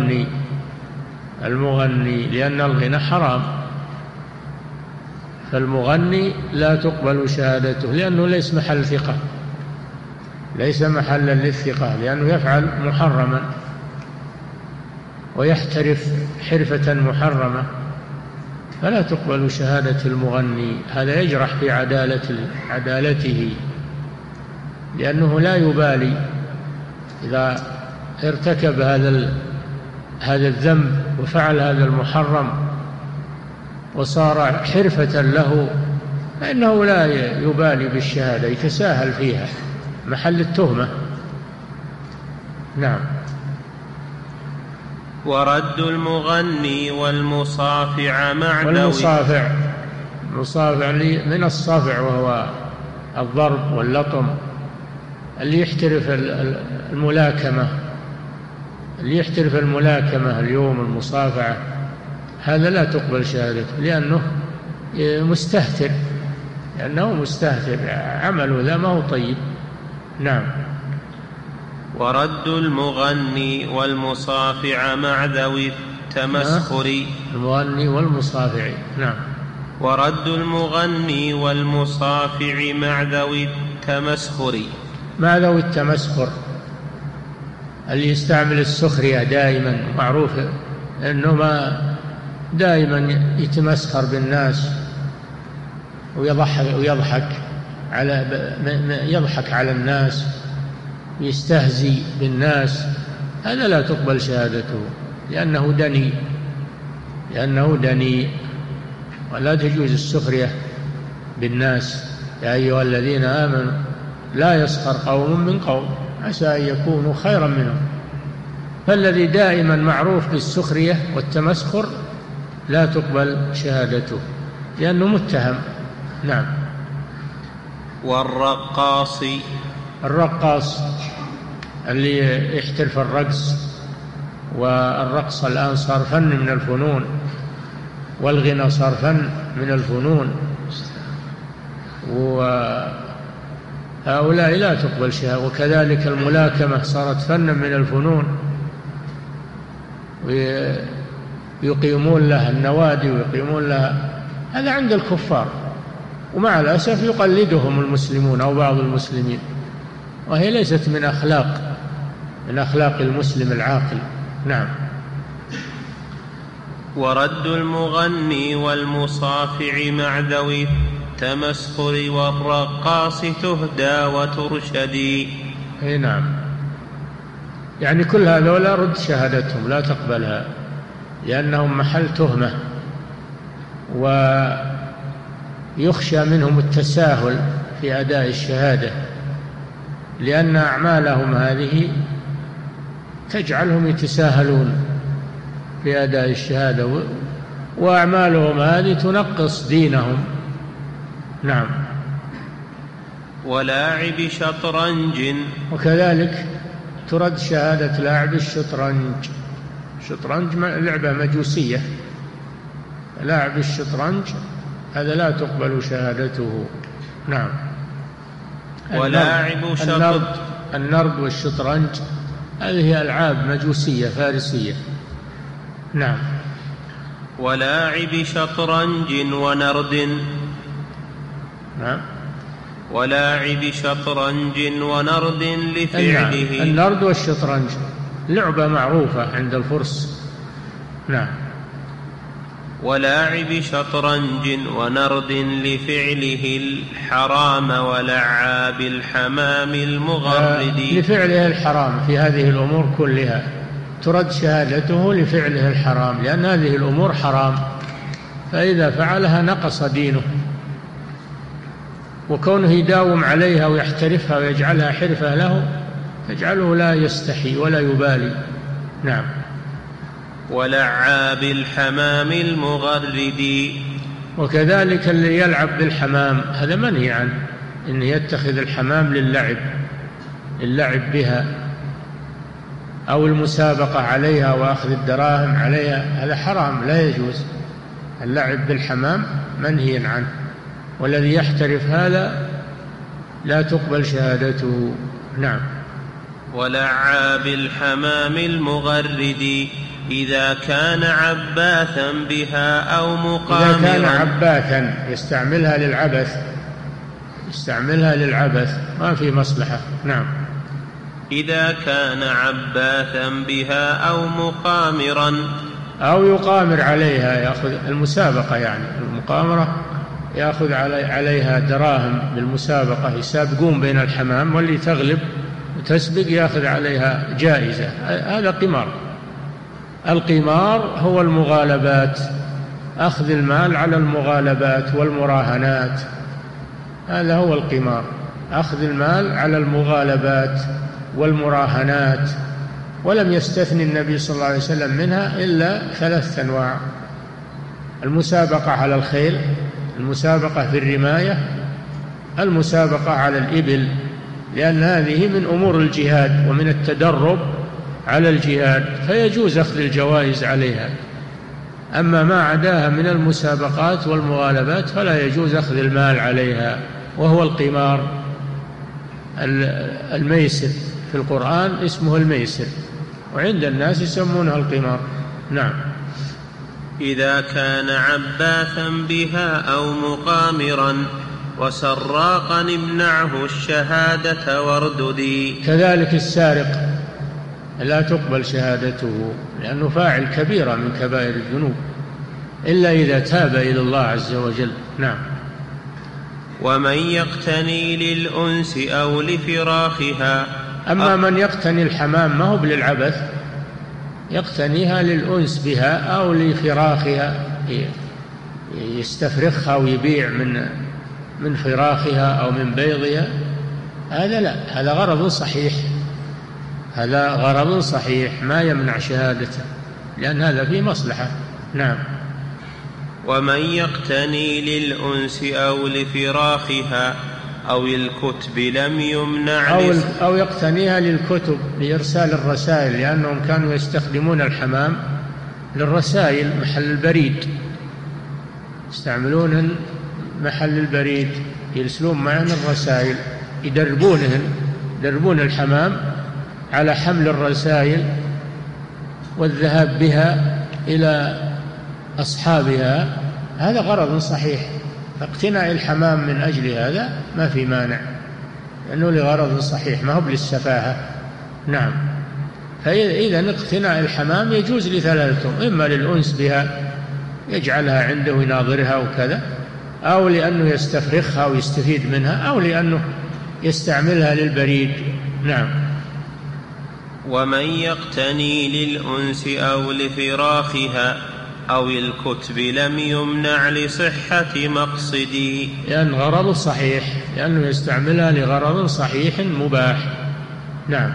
المغني لأن الغنى حرام، فالمغني لا تقبل شهادته لأنه ليس محل ثقة، ليس محلا للثقة، لأنه يفعل محرما ويحترف حرفة محرمة، فلا تقبل شهادة المغني. هذا يجرح في عدالته، لأنه لا يبالي إذا ارتكب هذا الذنب وفعل هذا المحرم وصار حرفة له، فإنه لا يبالي بالشهادة، يتساهل فيها، محل التهمة. نعم. ورد المغني والمصافع مع المصافع من الصفع وهو الضرب واللطم، اللي يحترف الملاكمة اليوم، المصافعة، هذا لا تقبل شهادته لأنه مستهتر، عمله ذا ما هو طيب. نعم. ورد المغني والمصافع مع ذوي التمسخر. المغني والمصافع. نعم. ورد المغني والمصافع مع ذوي التمسخر. مع ذوي التمسخر اللي يستعمل السخرية دائما، معروف أنه ما دائما يتمسخر بالناس ويضحك على الناس، يستهزي بالناس، هذا لا تقبل شهادته لأنه دني ولا تجوز السخرية بالناس. يا أيها الذين آمنوا لا يسخر قوم من قوم عسى أن يكونوا خيرا منهم. فالذي دائما معروف بالسخرية والتمسخر لا تقبل شهادته لأنه متهم. نعم. والرقاص اللي يحترف الرقص، والرقص الآن صار فن من الفنون، والغنى صار فن من الفنون، وهؤلاء لا تقبل شهادة. وكذلك الملاكمة صارت فنا من الفنون، ويقيمون لها النوادي ويقيمون لها، هذا عند الكفار، ومع الأسف يقلدهم المسلمون أو بعض المسلمين، وهي ليست من أخلاق المسلم العاقل. نعم. ورد المغني والمصافع مع ذوي التمسخر والرقاص تهدى وترشدي. نعم، يعني كل هذولا رد شهادتهم، لا تقبلها، لأنهم محل تهمة، ويخشى منهم التساهل في أداء الشهادة، لأن أعمالهم هذه تجعلهم يتساهلون في أداء الشهادة، وأعمالهم هذه تنقص دينهم. نعم. ولاعب شطرنج، وكذلك ترد شهادة لاعب الشطرنج. الشطرنج لعبة مجوسية، لاعب الشطرنج هذا لا تقبل شهادته. نعم. ولاعب النرد والشطرنج هذه ألعاب مجوسية فارسية. نعم. ولاعب شطرنج ونرد. نعم. ولاعب شطرنج ونرد لفعله. النرد والشطرنج لعبة معروفة عند الفرس. نعم. ولاعب شطرنج ونرد لفعله الحرام ولعاب الحمام المغرد. لفعله الحرام في هذه الأمور كلها ترد شهادته لفعله الحرام، لأن هذه الأمور حرام، فإذا فعلها نقص دينه، وكونه يداوم عليها ويحترفها ويجعلها حرفة له تجعله لا يستحي ولا يبالي. نعم. ولعاب الحمام المغرد. وكذلك اللي يلعب بالحمام هذا منهي عنه، إن يتخذ الحمام للعب بها أو المسابقة عليها وأخذ الدراهم عليها، هذا حرام لا يجوز. اللعب بالحمام منهي عنه، والذي يحترف هذا لا تقبل شهادته. نعم. ولعاب الحمام المغرد إذا كان عباثا بها أو مقامرا. إذا كان عباثا يستعملها للعبث ما في مصلحة. نعم. إذا كان عباثا بها أو مقامرا، أو يقامر عليها، يأخذ المسابقة، يعني المقامرة يأخذ عليها دراهم بالمسابقة، يسابقون بين الحمام، واللي تغلب وتسبق يأخذ عليها جائزة. هذا قمار. القمار هو المغالبات، أخذ المال على المغالبات والمراهنات، هذا هو القمار، أخذ المال على المغالبات والمراهنات. ولم يستثني النبي صلى الله عليه وسلم منها إلا 3 أنواع: المسابقة على الخيل، المسابقة في الرماية، المسابقة على الإبل، لأن هذه من أمور الجهاد ومن التدرب على الجهاد، فيجوز أخذ الجوائز عليها. أما ما عداها من المسابقات والمغالبات فلا يجوز أخذ المال عليها، وهو القمار. الميسر في القرآن اسمه الميسر، وعند الناس يسمونه القمار. نعم. إذا كان عباثا بها أو مقامرا وسراقا امنعه الشهادة وارددي. كذلك السارق لا تقبل شهادته، لأنه فاعل كبيرة من كبائر الذنوب، إلا إذا تاب إلى الله عز وجل. نعم. ومن يقتني للأنس أو لفراخها. أما من يقتني الحمام ما هو للعبث، يقتنيها للأنس بها أو لفراخها، يستفرخها ويبيع من فراخها أو من بيضها، هذا لا، هذا غرض صحيح، هذا غرض صحيح ما يمنع شهادته، لأن هذا فيه مصلحة. نعم. ومن يقتني للأنس أو لفراخها أو الكتب لم يمنع أو يقتنيها للكتب لإرسال الرسائل، لأنهم كانوا يستخدمون الحمام للرسائل، محل البريد، يستعملونهن محل البريد، يرسلون معهن الرسائل، يدربون الحمام على حمل الرسائل والذهاب بها إلى أصحابها، هذا غرض صحيح، فاقتناء الحمام من أجل هذا ما في مانع. لأنه لغرض صحيح ما هو للسفاهة. نعم. فإذا اقتناء الحمام يجوز لثلاثة: إما للأنس بها يجعلها عنده ويناظرها وكذا، أو لأنه يستفرخها ويستفيد منها، أو لأنه يستعملها للبريد. نعم. ومن يقتني للأنس أو لفراخها أو الكتب لم يمنع لصحة مقصدي، لأن غرض صحيح، لأنه يستعملها لغرض صحيح مباح. نعم.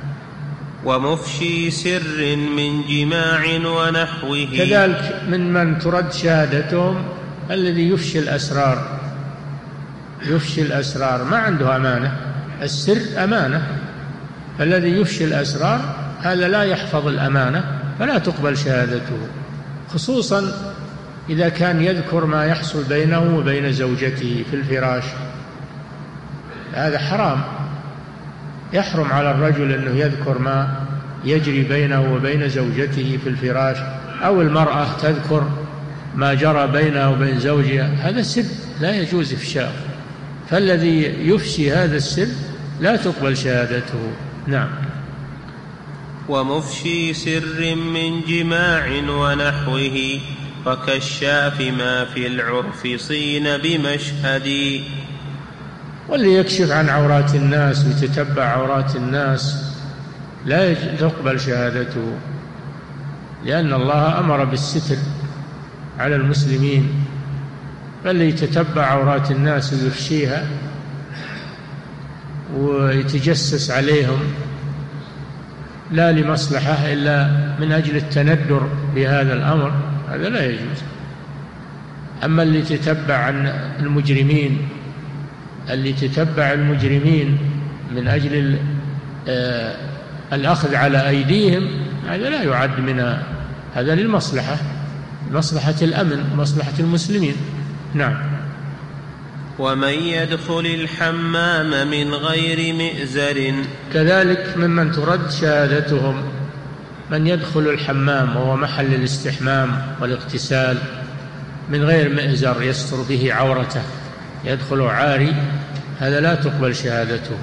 ومفشي سر من جماع ونحوه، كذلك من ترد شهادتهم الذي يفشي الأسرار. يفشي الأسرار ما عنده أمانة، السر أمانة، فالذي يفشي الأسرار هذا لا يحفظ الأمانة فلا تقبل شهادته، خصوصا إذا كان يذكر ما يحصل بينه وبين زوجته في الفراش، هذا حرام. يحرم على الرجل أنه يذكر ما يجري بينه وبين زوجته في الفراش، أو المرأة تذكر ما جرى بينها وبين زوجها، هذا سر لا يجوز إفشاءه، فالذي يفشي هذا السر لا تقبل شهادته. نعم. ومفشي سر من جماع ونحوه، وكشاف ما في العرف صين بمشهدي، واللي يكشف عن عورات الناس ويتتبع عورات الناس لا تقبل شهادته، لأن الله أمر بالستر على المسلمين، فاللي يتتبع عورات الناس ويفشيها ويتجسس عليهم لا لمصلحة إلا من أجل التندر بهذا الأمر، هذا لا يجوز. أما اللي تتبع عن المجرمين، اللي تتبع المجرمين من أجل الأخذ على أيديهم، هذا لا يعد من هذا للمصلحة، مصلحة الأمن، مصلحة المسلمين. نعم. ومن يدخل الحمام من غير مئزر، كذلك ممن ترد شهادتهم من يدخل الحمام وهو محل الاستحمام والاغتسال من غير مئزر يستر به عورته، يدخل عاري، هذا لا تقبل شهادته،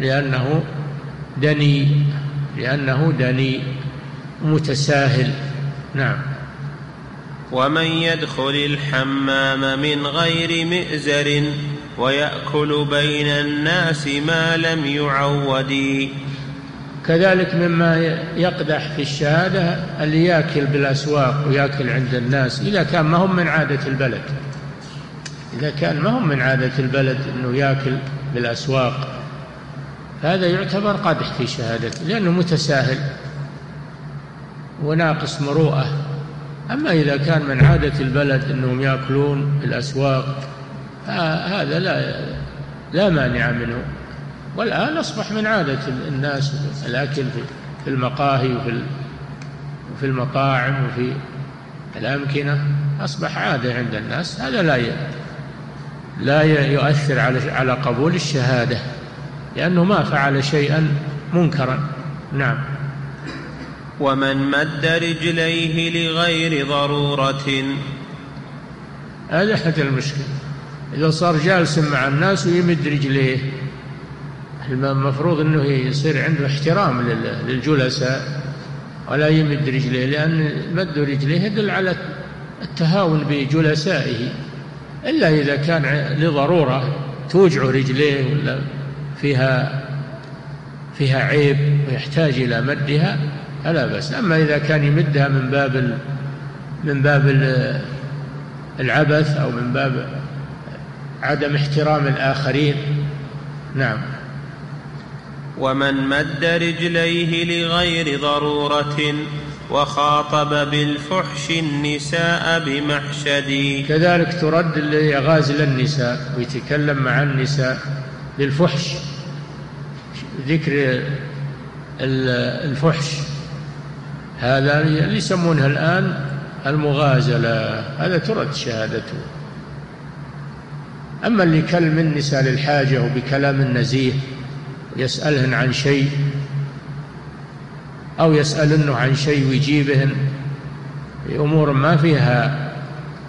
لأنه دني متساهل. نعم. ومن يدخل الحمام من غير مئزر ويأكل بين الناس ما لم يعود، كذلك مما يقدح في الشهادة اللي يأكل بالأسواق ويأكل عند الناس، إذا كان ما هم من عادة البلد، إذا كان ما هم من عادة البلد أنه يأكل بالأسواق، هذا يعتبر قدح في شهادته، لأنه متساهل وناقص مروءة. أما إذا كان من عادة البلد أنهم يأكلون بالأسواق، هذا لا مانع منه. والآن أصبح من عادة الناس الأكل في المقاهي وفي المطاعم وفي الأمكنة، أصبح عادة عند الناس، هذا لا يؤثر على قبول الشهادة، لأنه ما فعل شيئا منكرا. نعم. ومن مد رجليه لغير ضرورة، هذا حتى المشكلة، إذا صار جالس مع الناس ويمد رجليه، المفروض أنه يصير عنده احترام للجلساء ولا يمد رجليه، لأن مد رجليه يدل على التهاون بجلسائه، إلا إذا كان لضرورة توجع رجليه ولا فيها عيب ويحتاج إلى مدها فلا بأس. أما إذا كان يمدها من باب العبث أو من باب عدم احترام الآخرين. نعم. ومن مد رجليه لغير ضرورة وخاطب بالفحش النساء بمحشد، كذلك ترد اللي يغازل النساء ويتكلم مع النساء بالفحش، ذكر الفحش، هذا اللي يسمونها الآن المغازلة، هذا ترد شهادته. أما اللي يكلم النساء للحاجة وبكلام نزيه يسألهن عن شيء أو يسألنه عن شيء ويجيبهن أمور ما فيها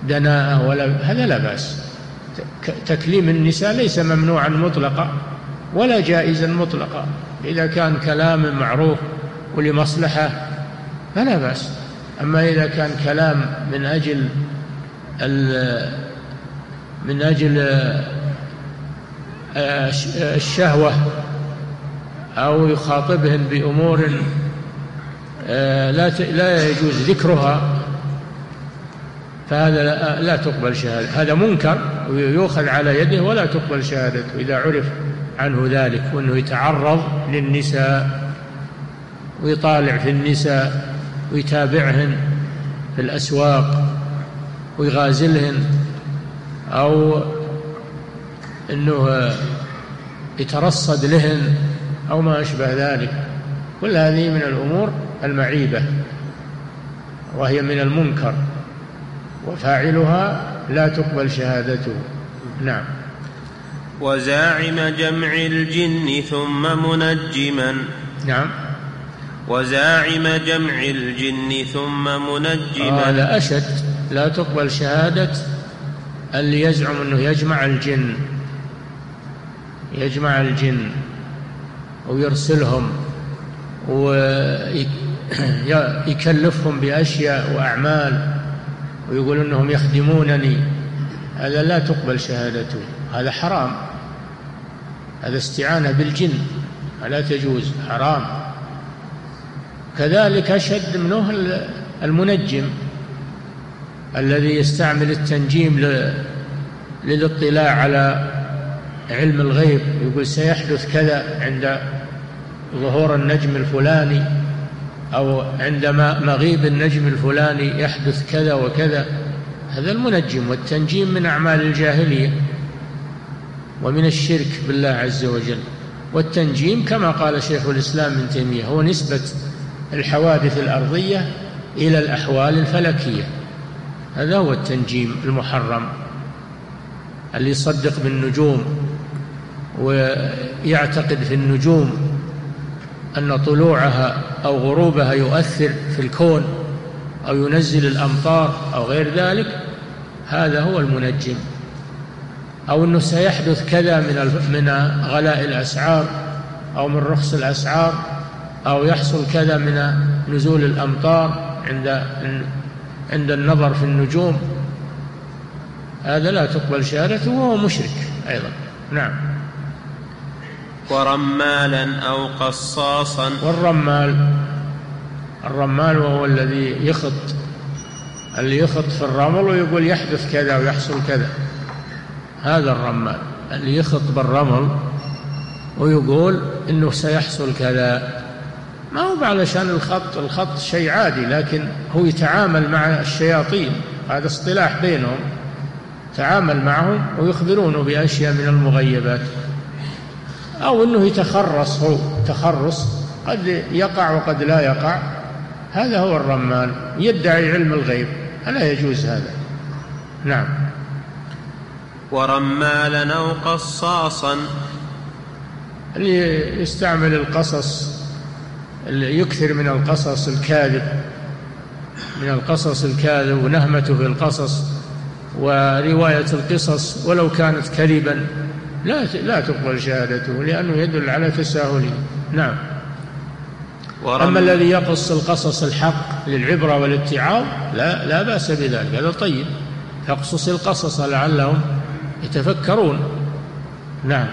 دناءة ولا، هذا لا بأس. تكليم النساء ليس ممنوعا مطلقا، ولا جائزا مطلقا. إذا كان كلام معروف ولمصلحة فلا بأس. أما إذا كان كلام من أجل الشهوة أو يخاطبهم بأمور لا يجوز ذكرها فهذا لا تقبل شهادة. هذا منكر ويؤخذ على يده ولا تقبل شهادته إذا عرف عنه ذلك، وأنه يتعرض للنساء ويطالع في النساء ويتابعهن في الأسواق ويغازلهن، أو أنه يترصد لهن أو ما أشبه ذلك. كل هذه من الأمور المعيبة وهي من المنكر، وفاعلها لا تقبل شهادته. نعم. وزاعم جمع الجن ثم منجما. نعم. وزاعم جمع الجن ثم منجما. هذا أشد، لا تقبل شهادة اللي يزعم أنه يجمع الجن ويرسلهم ويكلفهم بأشياء وأعمال ويقول أنهم يخدمونني. هذا لا تقبل شهادته، هذا حرام، هذا استعانة بالجن، لا تجوز، حرام. كذلك أشد منه المنجم الذي يستعمل التنجيم للاطلاع على علم الغيب، يقول سيحدث كذا عند ظهور النجم الفلاني، أو عندما مغيب النجم الفلاني يحدث كذا وكذا. هذا المنجم، والتنجيم من أعمال الجاهلية ومن الشرك بالله عز وجل. والتنجيم كما قال شيخ الإسلام ابن تيمية هو نسبة الحوادث الأرضية إلى الأحوال الفلكية، هذا هو التنجيم المحرم. اللي يصدق بالنجوم ويعتقد في النجوم أن طلوعها أو غروبها يؤثر في الكون أو ينزل الأمطار أو غير ذلك، هذا هو المنجم. أو أنه سيحدث كذا من غلاء الأسعار أو من رخص الأسعار، أو يحصل كذا من نزول الأمطار عند النظر في النجوم، هذا لا تقبل شهادته وهو مشرك أيضا. نعم. ورمالا أو قصاصا. الرمال وهو الذي اللي يخط في الرمل ويقول يحدث كذا ويحصل كذا، هذا الرمال اللي يخط بالرمل ويقول إنه سيحصل كذا. ما هو علشان الخط شيء عادي، لكن هو يتعامل مع الشياطين، هذا اصطلاح بينهم، تعامل معهم ويخبرونه بأشياء من المغيبات. أو أنه يتخرص، هو تخرص قد يقع وقد لا يقع، هذا هو الرمال، يدعي علم الغيب، ألا يجوز هذا. نعم. ورمالا أو قصاصا. اللي يستعمل القصص، اللي يكثر من القصص الكاذب ونهمته في القصص ورواية القصص ولو كانت كذبا، لا تقبل شهادته لأنه يدل على تساهله. نعم. أما الذي يقص القصص الحق للعبرة والاتعاظ لا بأس بذلك، هذا طيب، يقصص القصص لعلهم يتفكرون. نعم.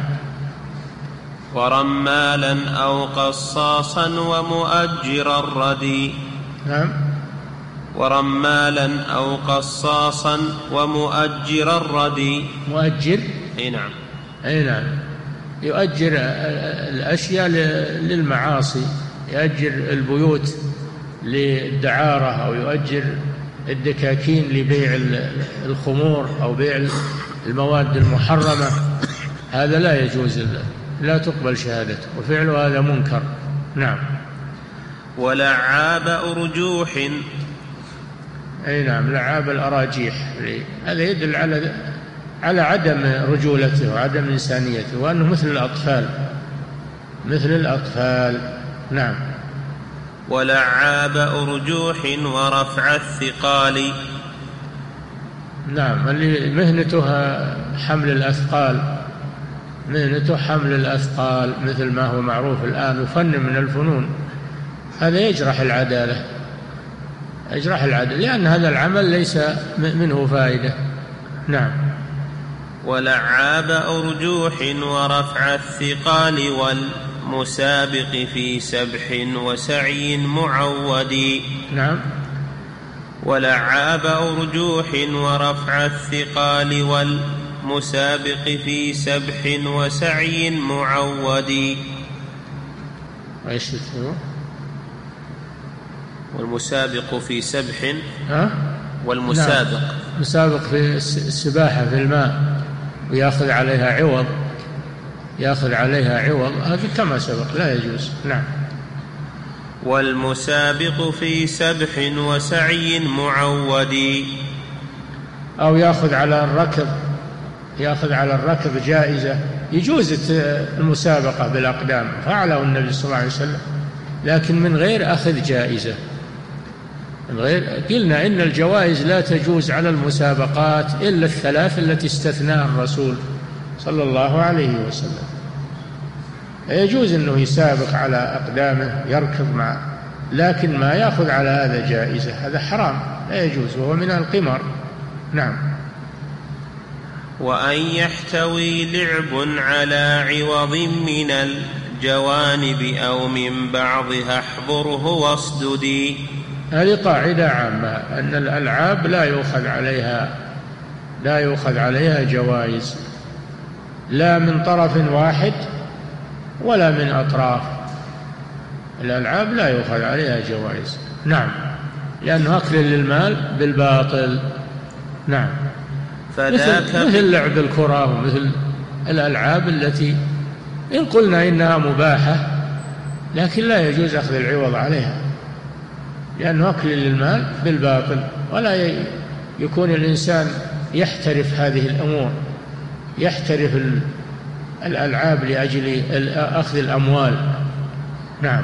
ورمالا أو قصاصا ومؤجر الردي. نعم. ورمالا أو قصاصا ومؤجر الردي. مؤجر؟ أي نعم. يؤجر الأشياء للمعاصي، يؤجر البيوت للدعارة، أو يؤجر الدكاكين لبيع الخمور أو بيع المواد المحرمة، هذا لا يجوز، لا تقبل شهادته، وفعله هذا منكر. نعم. ولعاب أرجوح. أي نعم، لعاب الأراجيح، هذا يدل على عدم رجولته وعدم إنسانيته، وأنه مثل الأطفال. نعم. ولعاب أرجوح ورفع الثقال. نعم، اللي مهنتها حمل الأثقال مهنته حمل الأثقال مثل ما هو معروف الآن، وفن من الفنون، هذا يجرح العدالة، لأن هذا العمل ليس منه فائدة. نعم. ولعاب أرجوح ورفع الثقال والمسابق في سبح وسعي معود. نعم. ولعاب أرجوح ورفع الثقال والمسابق في سبح وسعي معود. ايش هو؟ والمسابق في سبح. والمسابق. نعم. مسابق في السباحة في الماء ويأخذ عليها عوض، هذا كما سبق لا يجوز. نعم. والمسابق في سبح وسعي معود. أو يأخذ على الركض جائزة، يجوز المسابقة بالأقدام، فعله النبي صلى الله عليه وسلم، لكن من غير أخذ جائزة. قلنا إن الجوائز لا تجوز على المسابقات إلا الثلاث التي استثناها الرسول صلى الله عليه وسلم. يجوز أنه يسابق على أقدامه يركض لكن ما يأخذ على هذا جائزة، هذا حرام لا يجوز، وهو من القمار. نعم. وأن يحتوي لعب على عوض من الجوانب أو من بعضها احضره واصددي. هذه قاعدة عامة، أن الألعاب لا يؤخذ عليها جوائز، لا من طرف واحد ولا من أطراف. الألعاب لا يؤخذ عليها جوائز. نعم، لأنه أكل للمال بالباطل. نعم. مثل لعب الكرة ومثل الألعاب التي إن قلنا إنها مباحة لكن لا يجوز أخذ العوض عليها، لأنه أكل للمال بالباطل. ولا يكون الإنسان يحترف هذه الأمور، يحترف الألعاب لأجل أخذ الأموال. نعم.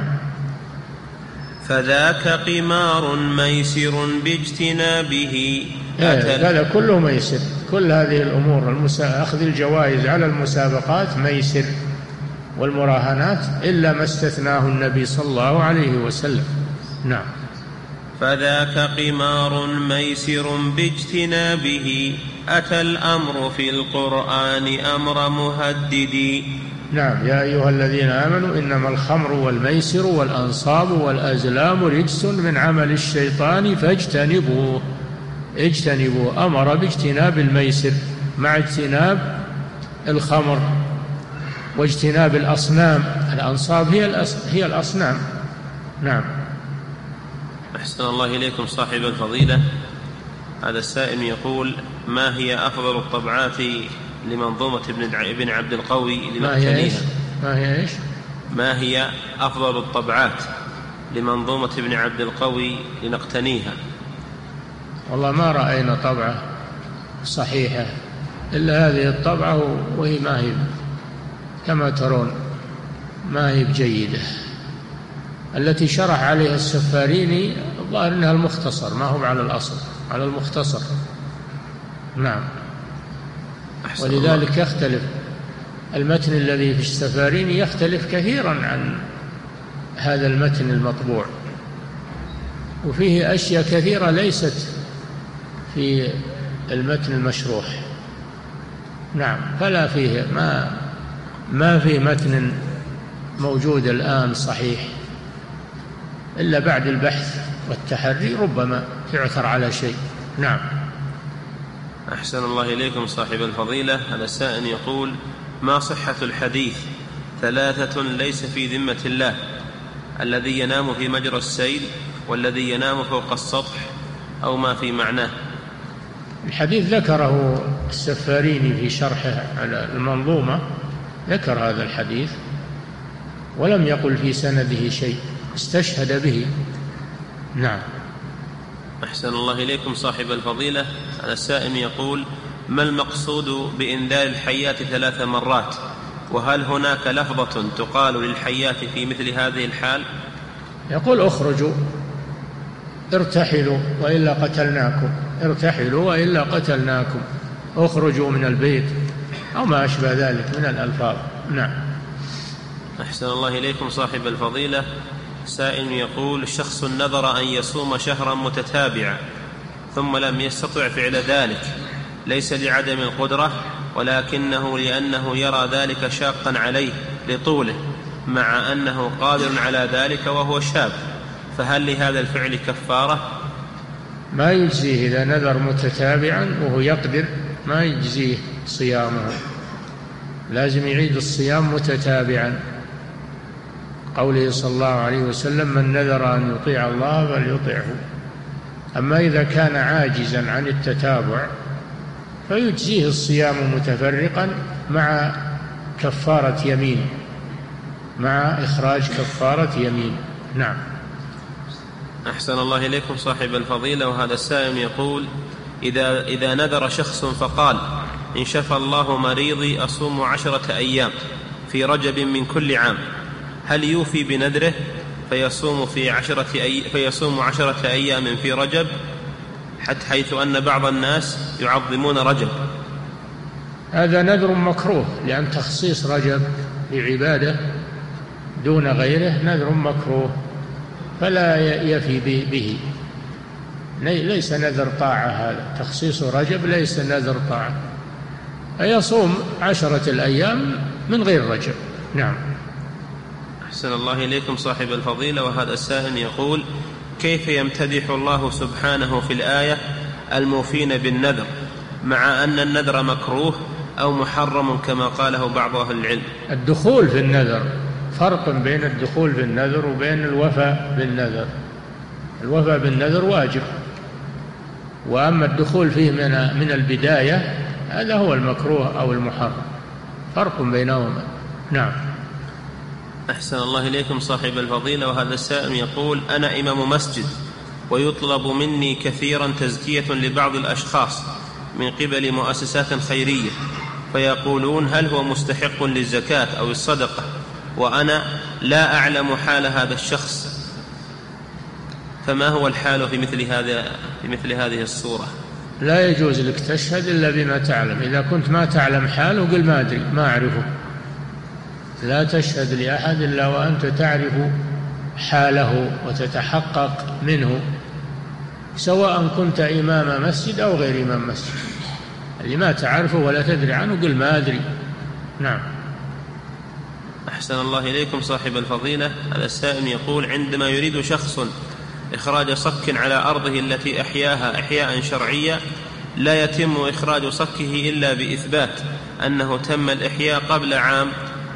فذاك قمار ميسر باجتنابه. هذا كله ميسر، كل هذه الأمور أخذ الجوائز على المسابقات ميسر والمراهنات، إلا ما استثناه النبي صلى الله عليه وسلم. نعم. فذاك قمار ميسر باجتنابه، أتى الأمر في القرآن أمر مهدد. نعم. يا أيها الذين آمنوا إنما الخمر والميسر والأنصاب والأزلام رجس من عمل الشيطان فاجتنبوه. أمر باجتناب الميسر مع اجتناب الخمر واجتناب الأصنام. الأنصاب هي الأصنام. نعم. أحسن الله إليكم صاحب الفضيلة. هذا السائل يقول: ما هي أفضل الطبعات لمنظومة ابن عبد القوي لنقتنيها؟ ما هي أفضل الطبعات لمنظومة ابن عبد القوي لنقتنيها؟ والله ما رأينا طبعة صحيحة إلا هذه الطبعة، وهي ما هي كما ترون، ما هي بجيدة. التي شرح عليها السفاريني الظاهر أنها المختصر، ما هو على الأصل، على المختصر. نعم. ولذلك يختلف المتن الذي في السفاريني، يختلف كثيرا عن هذا المتن المطبوع، وفيه أشياء كثيرة ليست في المتن المشروح. نعم. فلا فيه ما في متن موجود الآن صحيح إلا بعد البحث والتحري ربما يعثر على شيء. نعم. أحسن الله إليكم صاحب الفضيلة. هذا السائل يقول: ما صحة الحديث 3 ليس في ذمة الله، الذي ينام في مجرى السيل والذي ينام فوق السطح، أو ما في معناه؟ الحديث ذكره السفاريني في شرحه على المنظومة، ذكر هذا الحديث ولم يقل في سنده شيء، استشهد به. نعم. أحسن الله إليكم صاحب الفضيلة. هذا السائل يقول: ما المقصود بإنذار الحيات 3 مرات؟ وهل هناك لفظة تقال للحيات في مثل هذه الحال؟ يقول: اخرجوا، ارتحلوا وإلا قتلناكم، ارتحلوا وإلا قتلناكم، اخرجوا من البيت أو ما أشبه ذلك من الألفاظ. نعم. أحسن الله إليكم صاحب الفضيلة. سائل يقول: شخص نذر أن يصوم شهرا متتابعا ثم لم يستطع فعل ذلك، ليس لعدم القدرة ولكنه لأنه يرى ذلك شاقا عليه لطوله، مع أنه قادر على ذلك وهو شاب، فهل لهذا الفعل كفارة؟ ما يجزيه إذا نذر متتابعا وهو يقدر، ما يجزيه صيامه، لازم يعيد الصيام متتابعا. قوله صلى الله عليه وسلم: من نذر أن يطيع الله فليطيعه. أما إذا كان عاجزا عن التتابع فيجزيه الصيام متفرقا مع كفارة يمين، مع إخراج كفارة يمين. نعم. أحسن الله إليكم صاحب الفضيلة. وهذا السائل يقول: إذا نذر شخص فقال: إن شفى الله مريضي أصوم 10 أيام في رجب من كل عام، هل يوفي بنذره فيصوم 10 أيام في رجب، حيث أن بعض الناس يعظمون رجب؟ هذا نذر مكروه، لأن تخصيص رجب بعبادة دون غيره نذر مكروه، فلا يفي به. ليس نذر طاعة، هذا تخصيص رجب ليس نذر طاعة، فيصوم 10 الأيام من غير رجب. نعم. أحسن الله إليكم صاحب الفضيلة. وهذا السائل يقول: كيف يمتدح الله سبحانه في الآية الموفين بالنذر، مع أن النذر مكروه أو محرم كما قاله بعض أهل العلم؟ الدخول في النذر، فرق بين الدخول في النذر وبين الوفاء بالنذر. الوفاء بالنذر واجب، وأما الدخول فيه من البداية هذا هو المكروه أو المحرم، فرق بينهما. نعم. أحسن الله إليكم صاحب الفضيلة. وهذا السائل يقول: أنا إمام مسجد ويطلب مني كثيرا تزكية لبعض الأشخاص من قبل مؤسسات خيرية، فيقولون: هل هو مستحق للزكاة أو الصدقة؟ وأنا لا أعلم حال هذا الشخص، فما هو الحال في مثل هذه الصورة؟ لا يجوز لك تشهد إلا بما تعلم. إذا كنت ما تعلم حاله قل ما أدري، ما أعرفه. لا تشهد لأحد إلا وأنت تعرف حاله وتتحقق منه، سواء كنت إمام مسجد أو غير إمام مسجد. اللي ما تعرفه ولا تدري عنه قل ما أدري. نعم. أحسن الله إليكم صاحب الفضيلة. هذا السائل يقول: عندما يريد شخص إخراج صك على أرضه التي أحياها إحياء شرعيا، لا يتم إخراج صكه إلا بإثبات أنه تم الإحياء قبل عام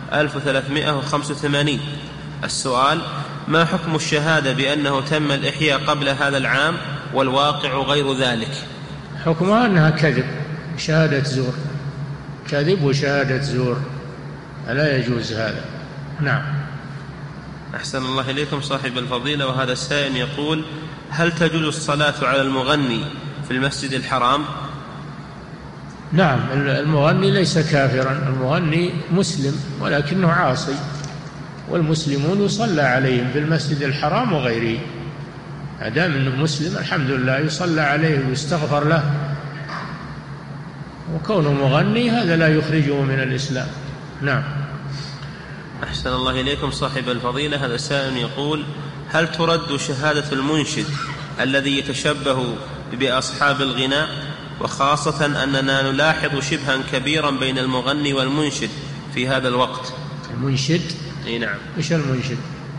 1385. السؤال: ما حكم الشهادة بأنه تم الإحياء قبل هذا العام والواقع غير ذلك؟ حكمها أنها كذب، شهادة زور، كذب وشهادة زور، لا يجوز هذا. نعم. أحسن الله إليكم صاحب الفضيلة. وهذا السائل يقول: هل تجوز الصلاة على المغني في المسجد الحرام؟ نعم. المغني ليس كافرا، المغني مسلم ولكنه عاصي، والمسلمون يصلى عليهم في المسجد الحرام وغيره. أدام أنه مسلم الحمد لله يصلى عليه ويستغفر له، وكونه مغني هذا لا يخرجه من الإسلام. نعم. أحسن الله إليكم صاحب الفضيلة. هذا السائل يقول: هل ترد شهادة المنشد الذي يتشبه بأصحاب الغناء، وخاصة أننا نلاحظ شبها كبيرا بين المغني والمنشد في هذا الوقت؟ المنشد؟ أي نعم. إيش المنشد؟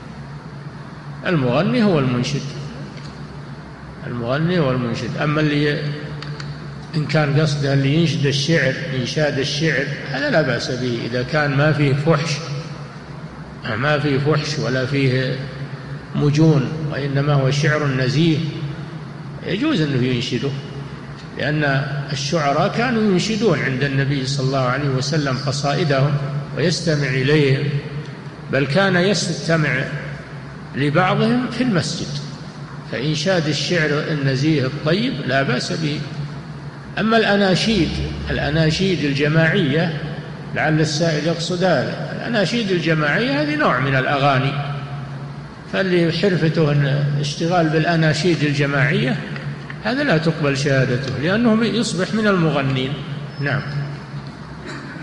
المغني هو المنشد، المغني هو المنشد. أما اللي إن كان قصده اللي ينشد الشعر، إنشاد الشعر، هذا لا بأس به إذا كان ما فيه فحش ولا فيه مجون، وإنما هو شعر نزيه، يجوز أنه ينشده، لأن الشعراء كانوا ينشدون عند النبي صلى الله عليه وسلم قصائدهم ويستمع إليهم، بل كان يستمع لبعضهم في المسجد، فإنشاد الشعر النزيه الطيب لا بأس به. أما الأناشيد الجماعية، لعل السائل يقصد هذا، الأناشيد الجماعية هذه نوع من الأغاني، فاللي حرفته اشتغال بالأناشيد الجماعية هذا لا تقبل شهادته، لأنه يصبح من المغنين. نعم.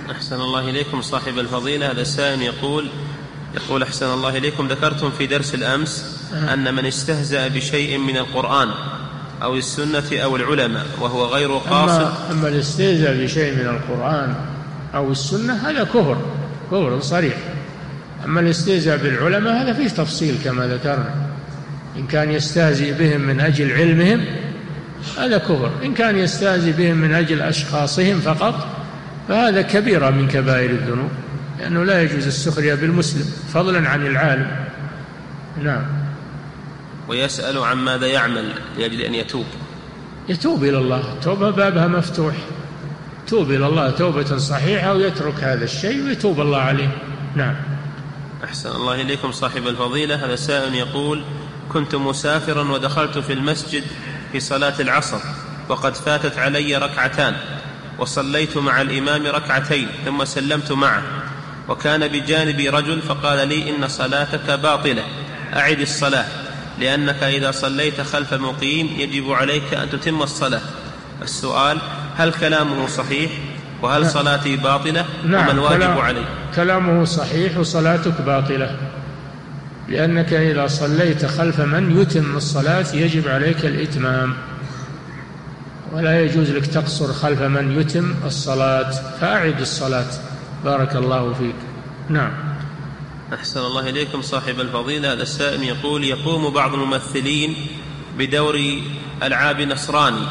أحسن الله إليكم صاحب الفضيلة. هذا السائل يقول أحسن الله إليكم، ذكرتم في درس الأمس أن من استهزأ بشيء من القرآن أو السنة أو العلماء وهو غير قاصد. أما الاستهزاء بشيء من القرآن أو السنة هذا كفر صريح. أما الاستهزاء بالعلماء هذا فيه تفصيل كما ذكرنا، إن كان يستهزئ بهم من أجل علمهم هذا كفر، إن كان يستهزئ بهم من أجل أشخاصهم فقط فهذا كبيرة من كبائر الذنوب، لأنه لا يجوز السخرية بالمسلم فضلا عن العالم. نعم. ويسأل عن ماذا يعمل لأجل أن يتوب إلى الله، توبة بابها مفتوح، توب إلى الله توبة صحيحة ويترك هذا الشيء ويتوب الله عليه. نعم. أحسن الله إليكم صاحب الفضيلة. هذا سائل يقول: كنت مسافرا ودخلت في المسجد في صلاة العصر وقد فاتت علي ركعتان، وصليت مع الإمام ركعتين ثم سلمت معه، وكان بجانبي رجل فقال لي: إن صلاتك باطلة، أعد الصلاة، لأنك إذا صليت خلف مقيم يجب عليك أن تتم الصلاة. السؤال: هل كلامه صحيح؟ وهل صلاتي باطلة؟ وما الواجب علي؟ كلامه صحيح وصلاتك باطلة، لأنك إذا صليت خلف من يتم الصلاة يجب عليك الإتمام، ولا يجوز لك تقصر خلف من يتم الصلاة، فأعد الصلاة. بارك الله فيك. نعم. أحسن الله إليكم صاحب الفضيلة. هذا السائل يقول: يقوم بعض الممثلين بدور ألعاب نصراني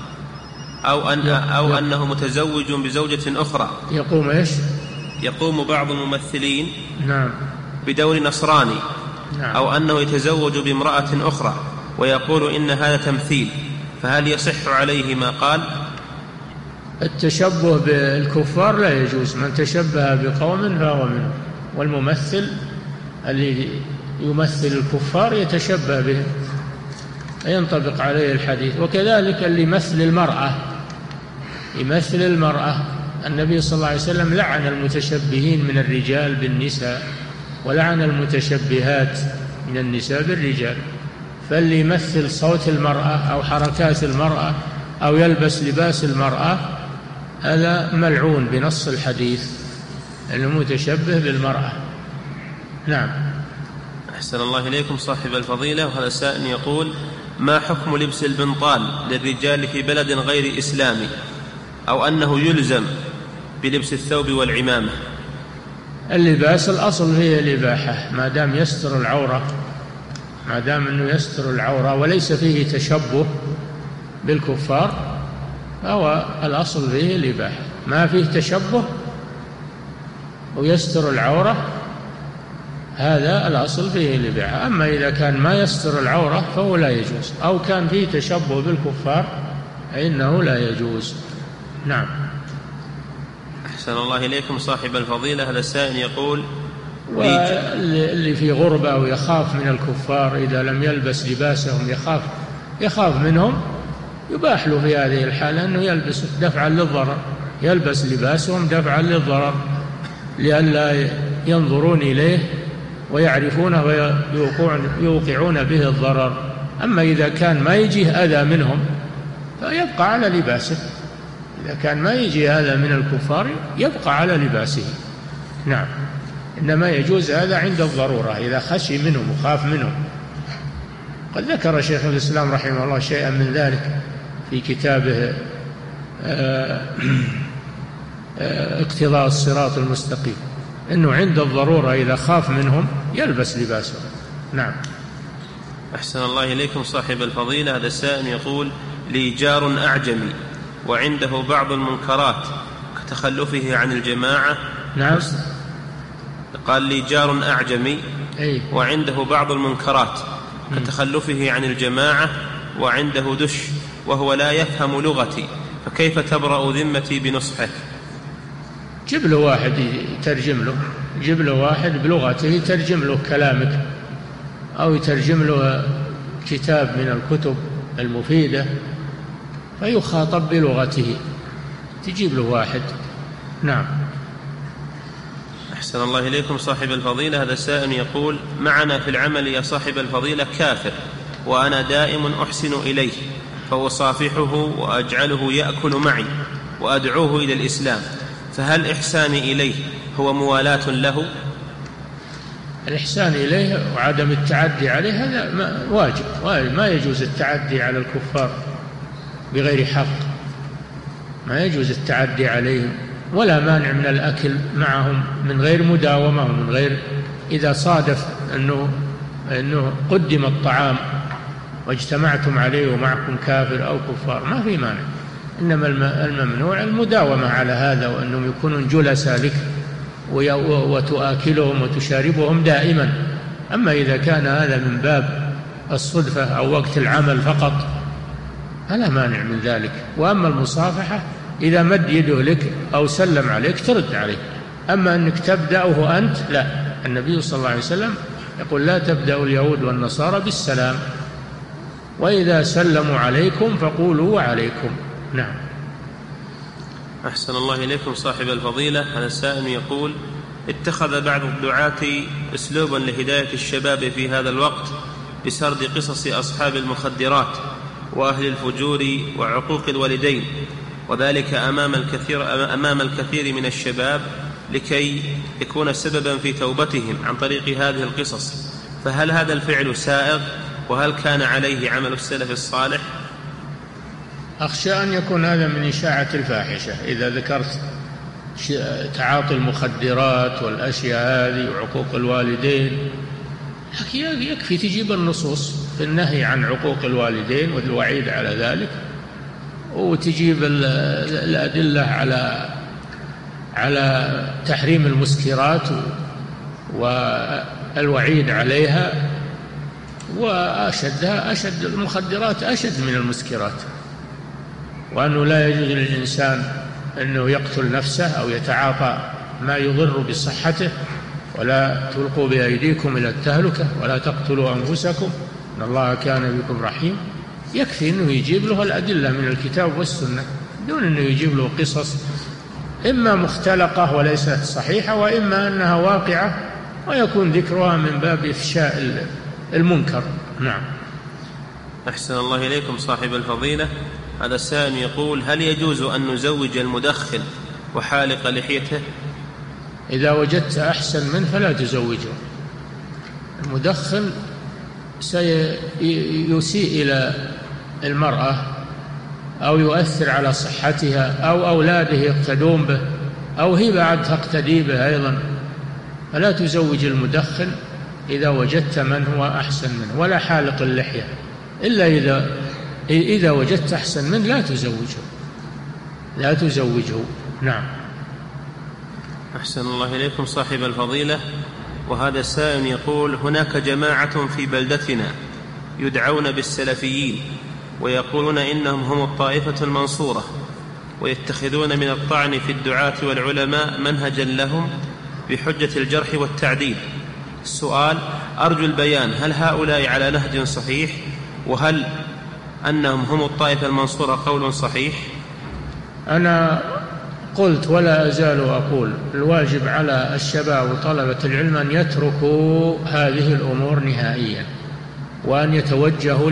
أو أنه متزوج بزوجة أخرى. يقوم إيش؟ يقوم بعض الممثلين نعم بدور نصراني. نعم. أو أنه يتزوج بامرأة أخرى ويقول إن هذا تمثيل، فهل يصح عليه ما قال؟ التشبه بالكفار لا يجوز، من تشبه بقوم فهو منهم، والممثل اللي يمثل الكفار يتشبه بهم ينطبق عليه الحديث. وكذلك اللي يمثل المرأة، النبي صلى الله عليه وسلم لعن المتشبهين من الرجال بالنساء، ولعن المتشبهات من النساء بالرجال. فاللي يمثل صوت المرأة أو حركات المرأة أو يلبس لباس المرأة هذا ملعون بنص الحديث، المتشبه بالمرأة. نعم. أحسن الله إليكم صاحب الفضيلة. وهذا سائل يقول: ما حكم لبس البنطال للرجال في بلد غير إسلامي، أو أنه يلزم بلبس الثوب والعمامة؟ اللباس الأصل هي الإباحة ما دام يستر العورة، ما دام أنه يستر العورة وليس فيه تشبه بالكفار فهو الأصل فيه الإباحة، ما فيه تشبه ويستر العورة هذا الأصل فيه الإباحة. أما إذا كان ما يستر العورة فهو لا يجوز، أو كان فيه تشبه بالكفار فإنه لا يجوز. نعم. أحسن الله إليكم صاحب الفضيلة. هذا السائل يقول: واللي في غربة ويخاف من الكفار إذا لم يلبس لباسهم يخاف منهم، يباح له في هذه الحالة أنه يلبس دفعا للضرر، يلبس لباسهم دفعا للضرر لئلا ينظرون إليه ويعرفونه ويوقعون به الضرر. أما إذا كان ما يجيه أذى منهم فيبقى على لباسه، إذا كان ما يجي هذا من الكفار يبقى على لباسه. نعم. إنما يجوز هذا عند الضرورة، إذا خشي منهم وخاف منهم. قد ذكر شيخ الإسلام رحمه الله شيئا من ذلك في كتابه اقتضاء الصراط المستقيم، إنه عند الضرورة إذا خاف منهم يلبس لباسه. نعم. أحسن الله إليكم صاحب الفضيلة. هذا السائل يقول: لي جار أعجمي وعنده بعض المنكرات كتخلفه عن الجماعة. نعم. قال: لي جار أعجمي وعنده بعض المنكرات كتخلفه عن الجماعة وعنده دش وهو لا يفهم لغتي، فكيف تبرأ ذمتي بنصحه؟ جيب له واحد يترجم له، جيب له واحد بلغته يترجم له كلامك، أو يترجم له كتاب من الكتب المفيدة فيخاطب بلغته، تجيب له واحد. نعم. أحسن الله إليكم صاحب الفضيلة. هذا السائل يقول: معنا في العمل يا صاحب الفضيلة كافر وأنا دائم أحسن إليه، فأصافحه وأجعله يأكل معي وأدعوه إلى الإسلام، فهل إحساني إليه هو موالاة له؟ الإحسان إليه وعدم التعدي عليه هذا واجب، ما يجوز التعدي على الكفار بغير حق، ما يجوز التعدي عليهم، ولا مانع من الأكل معهم من غير مداومة ومن غير، إذا صادف أنه قدم الطعام واجتمعتم عليه ومعكم كافر أو كفار ما في مانع، إنما الممنوع المداومة على هذا، وأنهم يكونون جلسا لك وتؤكلهم وتشاربهم دائما. أما إذا كان هذا من باب الصدفة أو وقت العمل فقط فلا مانع من ذلك. وأما المصافحة إذا مد يده لك أو سلم عليك ترد عليه، أما أنك تبدأه أنت لا. النبي صلى الله عليه وسلم يقول لا تبدأ اليهود والنصارى بالسلام، وإذا سلموا عليكم فقولوا وعليكم. نعم. أحسن الله إليكم صاحب الفضيلة. هذا السائل يقول: اتخذ بعض الدعاة أسلوبا لهداية الشباب في هذا الوقت بسرد قصص أصحاب المخدرات وأهل الفجور وعقوق الوالدين، وذلك أمام الكثير من الشباب لكي يكون سببا في توبتهم عن طريق هذه القصص، فهل هذا الفعل سائغ؟ وهل كان عليه عمل السلف الصالح؟ أخشى أن يكون هذا من إشاعة الفاحشة إذا ذكرت تعاطي المخدرات والأشياء هذه وعقوق الوالدين. يكفي تجيب النصوص في النهي عن عقوق الوالدين والوعيد على ذلك، وتجيب الأدلة على تحريم المسكرات والوعيد عليها، وأشدها أشد المخدرات أشد من المسكرات، وأنه لا يجوز للإنسان أنه يقتل نفسه أو يتعاطى ما يضر بصحته، ولا تلقوا بأيديكم إلى التهلكة ولا تقتلوا أنفسكم إن الله كان بكم رحيم. يكفي أنه يجيب له الأدلة من الكتاب والسنة دون أنه يجيب له قصص إما مختلقة وليست صحيحة، وإما أنها واقعة ويكون ذكرها من باب إفشاء المنكر. نعم. أحسن الله إليكم صاحب الفضيلة. هذا السائل يقول: هل يجوز أن نزوج المدخن وحالق لحيته؟ إذا وجدت أحسن منه فلا تزوجه. المدخن سيسيء إلى المرأة أو يؤثر على صحتها، أو أولاده يقتدون به، أو هي بعد تقتدي به أيضا، فلا تزوج المدخن إذا وجدت من هو أحسن منه، ولا حالق اللحية إلا إذا وجدت أحسن منه لا تزوجه. نعم. أحسن الله إليكم صاحب الفضيلة. وهذا السائل يقول: هناك جماعة في بلدتنا يدعون بالسلفيين، ويقولون إنهم هم الطائفة المنصورة، ويتخذون من الطعن في الدعاة والعلماء منهجا لهم بحجة الجرح والتعديل. السؤال: أرجو البيان، هل هؤلاء على نهج صحيح؟ وهل أنهم هم الطائفة المنصورة قول صحيح؟ أنا قلت ولا أزال أقول: الواجب على الشباب وطلبة العلم أن يتركوا هذه الأمور نهائيا، وأن يتوجهوا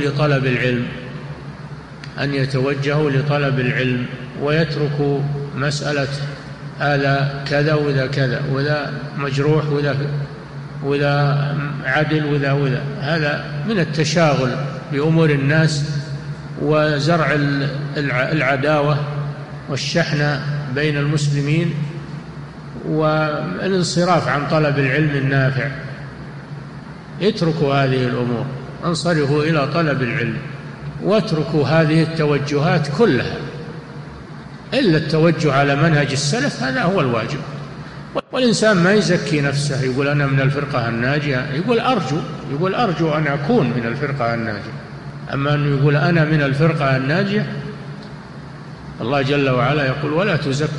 لطلب العلم، ويتركوا مسألة هذا كذا وذا كذا، وذا مجروح وذا عدل وذا. هذا من التشاغل بأمور الناس وزرع العداوة والشحنة بين المسلمين والانصراف عن طلب العلم النافع. اتركوا هذه الأمور، انصرفوا إلى طلب العلم، واتركوا هذه التوجهات كلها إلا التوجه على منهج السلف، هذا هو الواجب. والإنسان ما يزكي نفسه يقول أنا من الفرقة الناجية، يقول أرجو أن أكون من الفرقة الناجية. أما أنه يقول أنا من الفرقة الناجية، الله جل وعلا يقول: ولا تزكوا